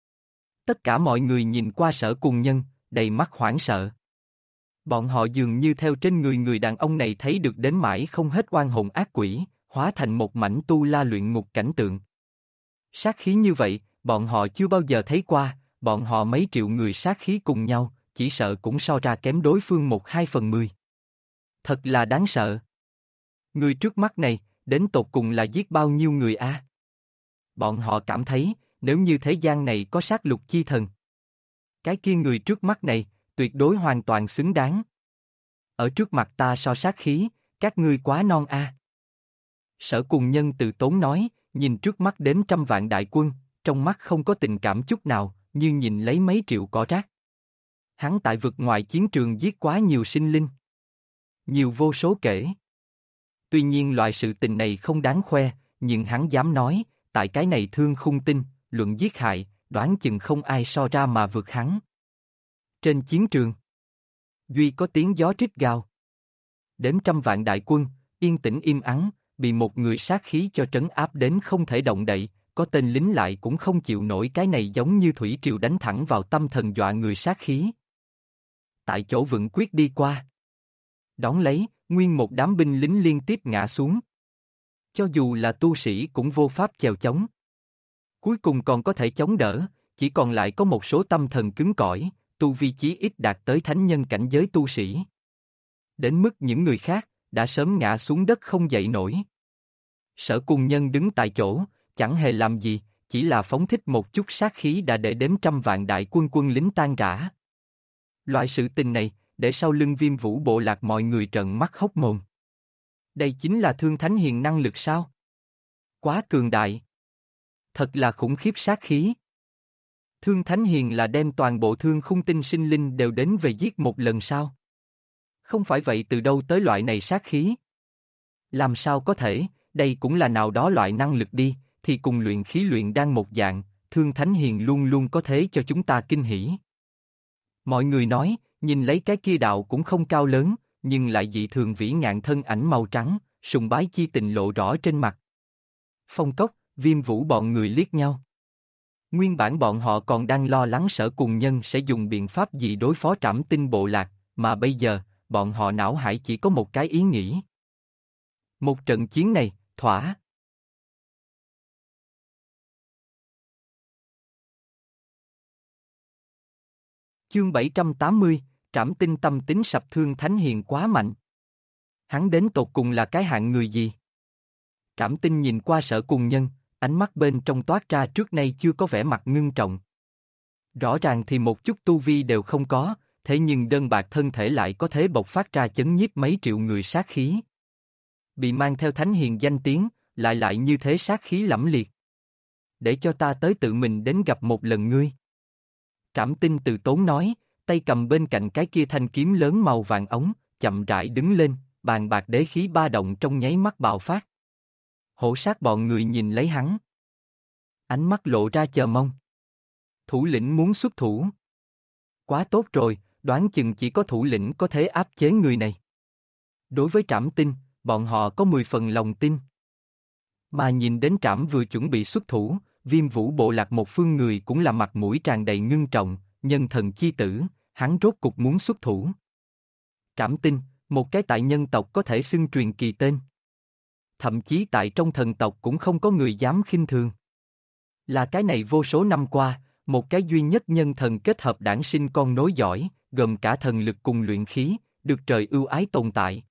Tất cả mọi người nhìn qua Sở Cùng Nhân, đầy mắt hoảng sợ. Bọn họ dường như theo trên người đàn ông này thấy được đến mãi không hết oan hồn ác quỷ, hóa thành một mảnh tu la luyện ngục cảnh tượng. Sát khí như vậy, bọn họ chưa bao giờ thấy qua, bọn họ mấy triệu người sát khí cùng nhau, chỉ sợ cũng so ra kém đối phương 1/2/10. Thật là đáng sợ. Người trước mắt này, đến tột cùng là giết bao nhiêu người a? Bọn họ cảm thấy, nếu như thế gian này có sát lục chi thần, cái kia người trước mắt này, tuyệt đối hoàn toàn xứng đáng. Ở trước mặt ta so sát khí, các ngươi quá non a. Sở Cùng Nhân từ tốn nói, nhìn trước mắt đến trăm vạn đại quân, trong mắt không có tình cảm chút nào, như nhìn lấy mấy triệu cỏ rác. Hắn tại vực ngoài chiến trường giết quá nhiều sinh linh. Nhiều vô số kể. Tuy nhiên loại sự tình này không đáng khoe, nhưng hắn dám nói, tại cái này Thương Khung Tinh, luận giết hại, đoán chừng không ai so ra mà vượt hắn. Trên chiến trường, duy có tiếng gió rít gào. Đếm trăm vạn đại quân, yên tĩnh im ắng, bị một người sát khí cho trấn áp đến không thể động đậy, có tên lính lại cũng không chịu nổi cái này giống như thủy triều đánh thẳng vào tâm thần dọa người sát khí. Tại chỗ vững quyết đi qua. Đón lấy, nguyên một đám binh lính liên tiếp ngã xuống. Cho dù là tu sĩ cũng vô pháp chèo chống. Cuối cùng còn có thể chống đỡ, chỉ còn lại có một số tâm thần cứng cỏi, tu vi chí ít đạt tới thánh nhân cảnh giới tu sĩ. Đến mức những người khác, đã sớm ngã xuống đất không dậy nổi. Sở Cùng Nhân đứng tại chỗ, chẳng hề làm gì, chỉ là phóng thích một chút sát khí đã để đếm trăm vạn đại quân lính tan rã. Loại sự tình này, để sau lưng Viêm Vũ bộ lạc mọi người trợn mắt hốc mồm. Đây chính là Thương Thánh Hiền năng lực sao? Quá cường đại. Thật là khủng khiếp sát khí. Thương Thánh Hiền là đem toàn bộ Thương Khung Tinh sinh linh đều đến về giết một lần sao? Không phải vậy từ đâu tới loại này sát khí? Làm sao có thể, đây cũng là nào đó loại năng lực đi, thì cùng luyện khí luyện đan một dạng, Thương Thánh Hiền luôn luôn có thế cho chúng ta kinh hỉ. Mọi người nói, nhìn lấy cái kia đạo cũng không cao lớn, nhưng lại dị thường vĩ ngạn thân ảnh màu trắng, sùng bái chi tình lộ rõ trên mặt. Phong Cốc, Viêm Vũ bọn người liếc nhau. Nguyên bản bọn họ còn đang lo lắng Sở Cùng Nhân sẽ dùng biện pháp gì đối phó Trảm Tinh bộ lạc, mà bây giờ, bọn họ não hải chỉ có một cái ý nghĩ. Một trận chiến này, thỏa. Chương 780, Trảm Tinh tâm tính sập Thương Thánh Hiền quá mạnh. Hắn đến tột cùng là cái hạng người gì? Trảm Tinh nhìn qua Sở Cùng Nhân, ánh mắt bên trong toát ra trước nay chưa có vẻ mặt ngưng trọng. Rõ ràng thì một chút tu vi đều không có, thế nhưng đơn bạc thân thể lại có thể bộc phát ra chấn nhiếp mấy triệu người sát khí. Bị mang theo Thánh Hiền danh tiếng, lại như thế sát khí lẫm liệt. Để cho ta tới tự mình đến gặp một lần ngươi. Trảm Tinh từ tốn nói, tay cầm bên cạnh cái kia thanh kiếm lớn màu vàng ống, chậm rãi đứng lên, bàn bạc đế khí ba động trong nháy mắt bạo phát. Hổ sát bọn người nhìn lấy hắn. Ánh mắt lộ ra chờ mong. Thủ lĩnh muốn xuất thủ. Quá tốt rồi, đoán chừng chỉ có thủ lĩnh có thể áp chế người này. Đối với Trảm Tinh, bọn họ có 10 phần lòng tin. Mà nhìn đến Trảm vừa chuẩn bị xuất thủ, Viêm Vũ bộ lạc một phương người cũng là mặt mũi tràn đầy ngưng trọng, nhân thần chi tử, hắn rốt cục muốn xuất thủ. Trảm Tinh, một cái tại nhân tộc có thể xưng truyền kỳ tên. Thậm chí tại trong thần tộc cũng không có người dám khinh thường. Là cái này vô số năm qua, một cái duy nhất nhân thần kết hợp đản sinh con nối giỏi, gồm cả thần lực cùng luyện khí, được trời ưu ái tồn tại.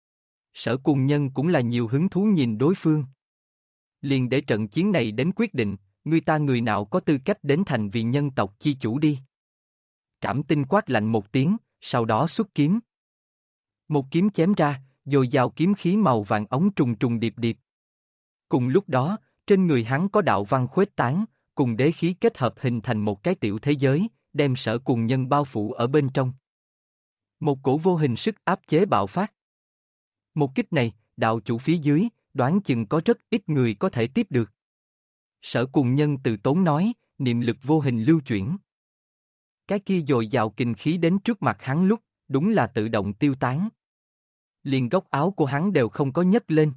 Sở Cùng Nhân cũng là nhiều hứng thú nhìn đối phương. Liền để trận chiến này đến quyết định, người nào có tư cách đến thành vì nhân tộc chi chủ đi. Trảm Tinh quát lạnh một tiếng, sau đó xuất kiếm. Một kiếm chém ra, dồi dào kiếm khí màu vàng ống trùng trùng điệp điệp. Cùng lúc đó, trên người hắn có đạo văn khuếch tán, cùng đế khí kết hợp hình thành một cái tiểu thế giới, đem Sở Cùng Nhân bao phủ ở bên trong. Một cổ vô hình sức áp chế bạo phát. Một kích này, đạo chủ phía dưới, đoán chừng có rất ít người có thể tiếp được. Sở Cùng Nhân từ tốn nói, niệm lực vô hình lưu chuyển. Cái kia dồi dào kình khí đến trước mặt hắn lúc, đúng là tự động tiêu tán. Liền góc áo của hắn đều không có nhấc lên.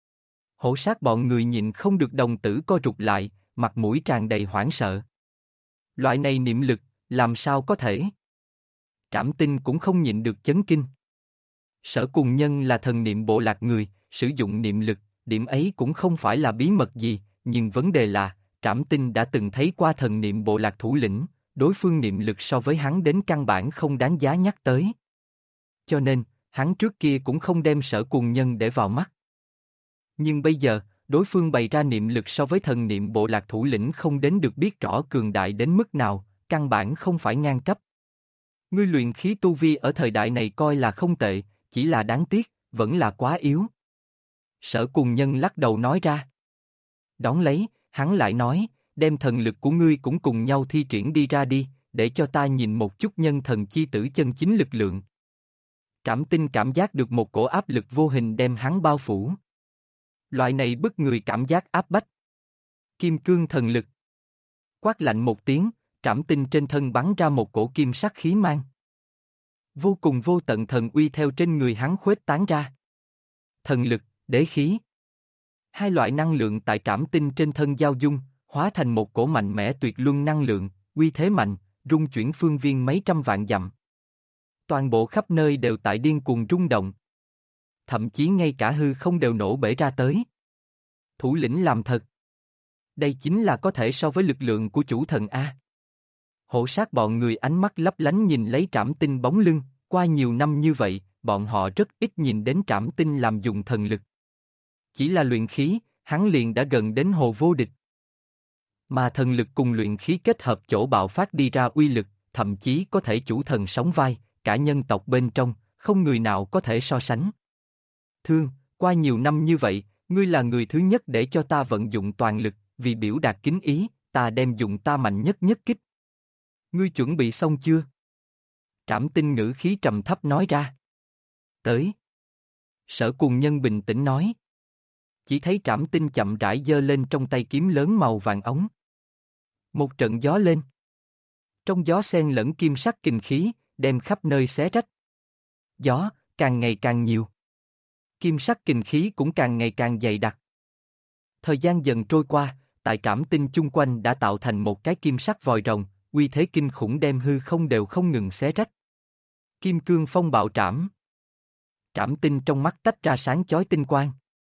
Hổ sát bọn người nhịn không được đồng tử co rụt lại, mặt mũi tràn đầy hoảng sợ. Loại này niệm lực, làm sao có thể? Trảm Tinh cũng không nhịn được chấn kinh. Sở Cùng Nhân là thần niệm bộ lạc người, sử dụng niệm lực, điểm ấy cũng không phải là bí mật gì, nhưng vấn đề là, Trảm Tinh đã từng thấy qua thần niệm bộ lạc thủ lĩnh, đối phương niệm lực so với hắn đến căn bản không đáng giá nhắc tới. Cho nên, hắn trước kia cũng không đem Sở Cùng Nhân để vào mắt. Nhưng bây giờ, đối phương bày ra niệm lực so với thần niệm bộ lạc thủ lĩnh không đến được biết rõ cường đại đến mức nào, căn bản không phải ngang cấp. Ngươi luyện khí tu vi ở thời đại này coi là không tệ, chỉ là đáng tiếc, vẫn là quá yếu. Sở Cùng Nhân lắc đầu nói ra. Đón lấy, hắn lại nói, đem thần lực của ngươi cũng cùng nhau thi triển đi ra đi, để cho ta nhìn một chút nhân thần chi tử chân chính lực lượng. Trảm Tinh cảm giác được một cổ áp lực vô hình đem hắn bao phủ. Loại này bức người cảm giác áp bách. Kim cương thần lực. Quát lạnh một tiếng, Trảm Tinh trên thân bắn ra một cổ kim sắc khí mang. Vô cùng vô tận thần uy theo trên người hắn khuếch tán ra. Thần lực, đế khí. Hai loại năng lượng tại Trảm Tinh trên thân giao dung, hóa thành một cổ mạnh mẽ tuyệt luân năng lượng, uy thế mạnh, rung chuyển phương viên mấy trăm vạn dặm. Toàn bộ khắp nơi đều tại điên cuồng rung động. Thậm chí ngay cả hư không đều nổ bể ra tới. Thủ lĩnh làm thật. Đây chính là có thể so với lực lượng của chủ thần A. Hổ sát bọn người ánh mắt lấp lánh nhìn lấy Trảm Tinh bóng lưng, qua nhiều năm như vậy, bọn họ rất ít nhìn đến Trảm Tinh làm dùng thần lực. Chỉ là luyện khí, hắn liền đã gần đến hồ vô địch. Mà thần lực cùng luyện khí kết hợp chỗ bạo phát đi ra uy lực, thậm chí có thể chủ thần sóng vai, cả nhân tộc bên trong, không người nào có thể so sánh. Thương, qua nhiều năm như vậy, ngươi là người thứ nhất để cho ta vận dụng toàn lực, vì biểu đạt kính ý, ta đem dùng ta mạnh nhất nhất kích. Ngươi chuẩn bị xong chưa? Trảm Tinh ngữ khí trầm thấp nói ra. Tới. Sở Cùng Nhân bình tĩnh nói. Chỉ thấy Trảm Tinh chậm rãi giơ lên trong tay kiếm lớn màu vàng ống. Một trận gió lên. Trong gió xen lẫn kim sắc kình khí, đem khắp nơi xé rách. Gió, càng ngày càng nhiều. Kim sắc kình khí cũng càng ngày càng dày đặc. Thời gian dần trôi qua, tại Trảm Tinh chung quanh đã tạo thành một cái kim sắc vòi rồng, uy thế kinh khủng đem hư không đều không ngừng xé rách. Kim cương phong bạo trảm. Trảm Tinh trong mắt tách ra sáng chói tinh quang.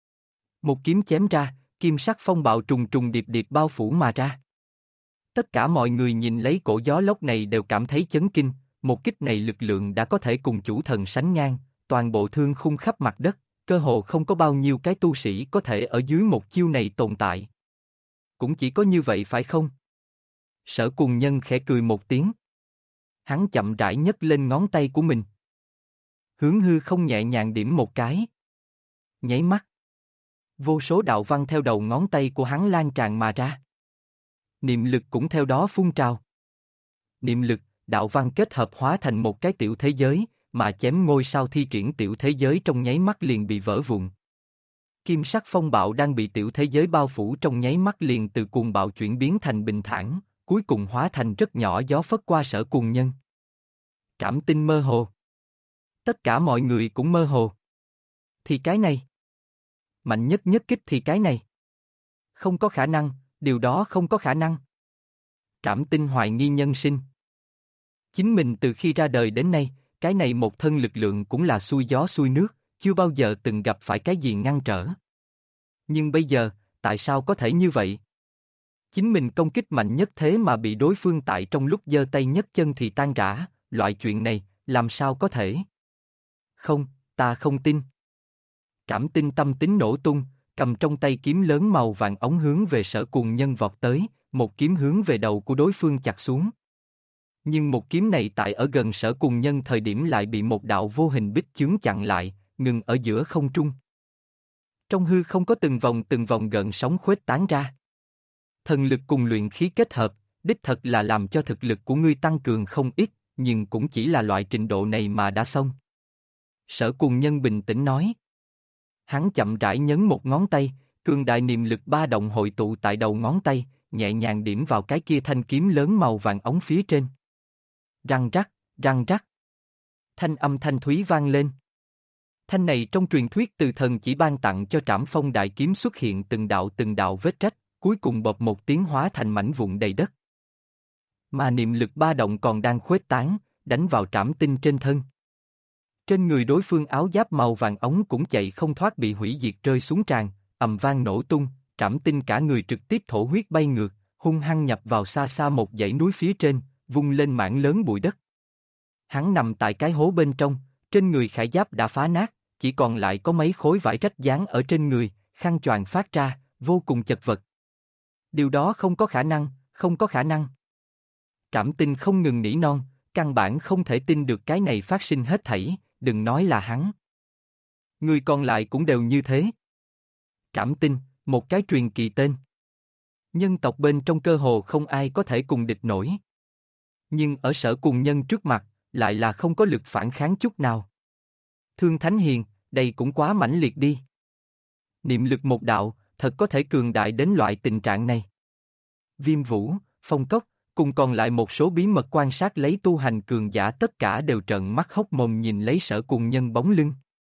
Một kiếm chém ra, kim sắc phong bạo trùng trùng điệp điệp bao phủ mà ra. Tất cả mọi người nhìn lấy cổ gió lốc này đều cảm thấy chấn kinh, một kích này lực lượng đã có thể cùng chủ thần sánh ngang, toàn bộ thương khung khắp mặt đất, cơ hồ không có bao nhiêu cái tu sĩ có thể ở dưới một chiêu này tồn tại. Cũng chỉ có như vậy phải không? Sở Cùng Nhân khẽ cười một tiếng. Hắn chậm rãi nhấc lên ngón tay của mình. Hướng hư không nhẹ nhàng điểm một cái. Nháy mắt. Vô số đạo văn theo đầu ngón tay của hắn lan tràn mà ra. Niệm lực cũng theo đó phun trào. Niệm lực, đạo văn kết hợp hóa thành một cái tiểu thế giới, mà chém ngôi sao thi triển tiểu thế giới trong nháy mắt liền bị vỡ vụn. Kim sắc phong bạo đang bị tiểu thế giới bao phủ trong nháy mắt liền từ cuồng bạo chuyển biến thành bình thản, cuối cùng hóa thành rất nhỏ gió phất qua Sở Cùng Nhân. Trảm Tinh mơ hồ. Tất cả mọi người cũng mơ hồ. Thì cái này. Mạnh nhất nhất kích thì cái này. Không có khả năng, điều đó không có khả năng. Trảm Tinh hoài nghi nhân sinh. Chính mình từ khi ra đời đến nay, cái này một thân lực lượng cũng là xuôi gió xuôi nước, chưa bao giờ từng gặp phải cái gì ngăn trở. Nhưng bây giờ, tại sao có thể như vậy? Chính mình công kích mạnh nhất thế mà bị đối phương tại trong lúc giơ tay nhấc chân thì tan rã, loại chuyện này, làm sao có thể? Không, ta không tin. Trảm Tinh tâm tính nổ tung, cầm trong tay kiếm lớn màu vàng ống hướng về Sở Cùng Nhân vọt tới, một kiếm hướng về đầu của đối phương chặt xuống. Nhưng một kiếm này tại ở gần Sở Cùng Nhân thời điểm lại bị một đạo vô hình bích chướng chặn lại, ngừng ở giữa không trung. Trong hư không có từng vòng gợn sóng khuếch tán ra. Thần lực cùng luyện khí kết hợp, đích thật là làm cho thực lực của ngươi tăng cường không ít, nhưng cũng chỉ là loại trình độ này mà đã xong. Sở Cùng Nhân bình tĩnh nói. Hắn chậm rãi nhấn một ngón tay, cường đại niệm lực ba động hội tụ tại đầu ngón tay, nhẹ nhàng điểm vào cái kia thanh kiếm lớn màu vàng ống phía trên. Răng rắc, răng rắc. Thanh âm thanh thúy vang lên. Thanh này trong truyền thuyết từ thần chỉ ban tặng cho Trảm Phong đại kiếm xuất hiện từng đạo vết rách, cuối cùng bộp một tiếng hóa thành mảnh vụn đầy đất. Mà niệm lực ba động còn đang khuếch tán, đánh vào Trảm Tinh trên thân. Trên người đối phương áo giáp màu vàng ống cũng chạy không thoát bị hủy diệt rơi xuống tràn, ầm vang nổ tung, Trảm Tinh cả người trực tiếp thổ huyết bay ngược, hung hăng nhập vào xa xa một dãy núi phía trên, vung lên mảng lớn bụi đất. Hắn nằm tại cái hố bên trong, trên người khải giáp đã phá nát, chỉ còn lại có mấy khối vải rách dán ở trên người, khăn choàng phát ra, vô cùng chật vật. Điều đó không có khả năng, không có khả năng. Trảm Tinh không ngừng nỉ non, căn bản không thể tin được cái này phát sinh hết thảy, đừng nói là hắn. Người còn lại cũng đều như thế. Trảm Tinh, một cái truyền kỳ tên. Nhân tộc bên trong cơ hồ không ai có thể cùng địch nổi. Nhưng ở Sở Cùng Nhân trước mặt, lại là không có lực phản kháng chút nào. Thương Thánh Hiền, đây cũng quá mãnh liệt đi. Niệm lực một đạo, thật có thể cường đại đến loại tình trạng này. Viêm Vũ, Phong Cốc, cùng còn lại một số bí mật quan sát lấy tu hành cường giả tất cả đều trợn mắt hốc mồm nhìn lấy Sở Cùng Nhân bóng lưng.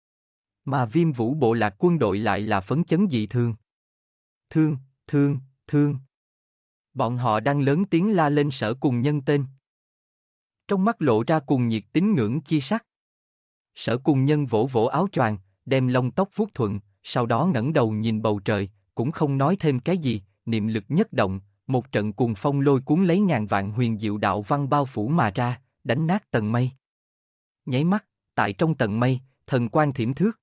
Mà Viêm Vũ bộ lạc quân đội lại là phấn chấn dị thường. Thương, thương, thương. Bọn họ đang lớn tiếng la lên Sở Cùng Nhân tên. Trong mắt lộ ra cuồng nhiệt tín ngưỡng chi sắc. Sở Cùng Nhân vỗ vỗ áo choàng, đem lông tóc vuốt thuận, sau đó ngẩng đầu nhìn bầu trời, cũng không nói thêm cái gì, niệm lực nhất động, một trận cuồng phong lôi cuốn lấy ngàn vạn huyền diệu đạo văn bao phủ mà ra, đánh nát tầng mây. Nháy mắt, tại trong tầng mây, thần quang thiểm thước,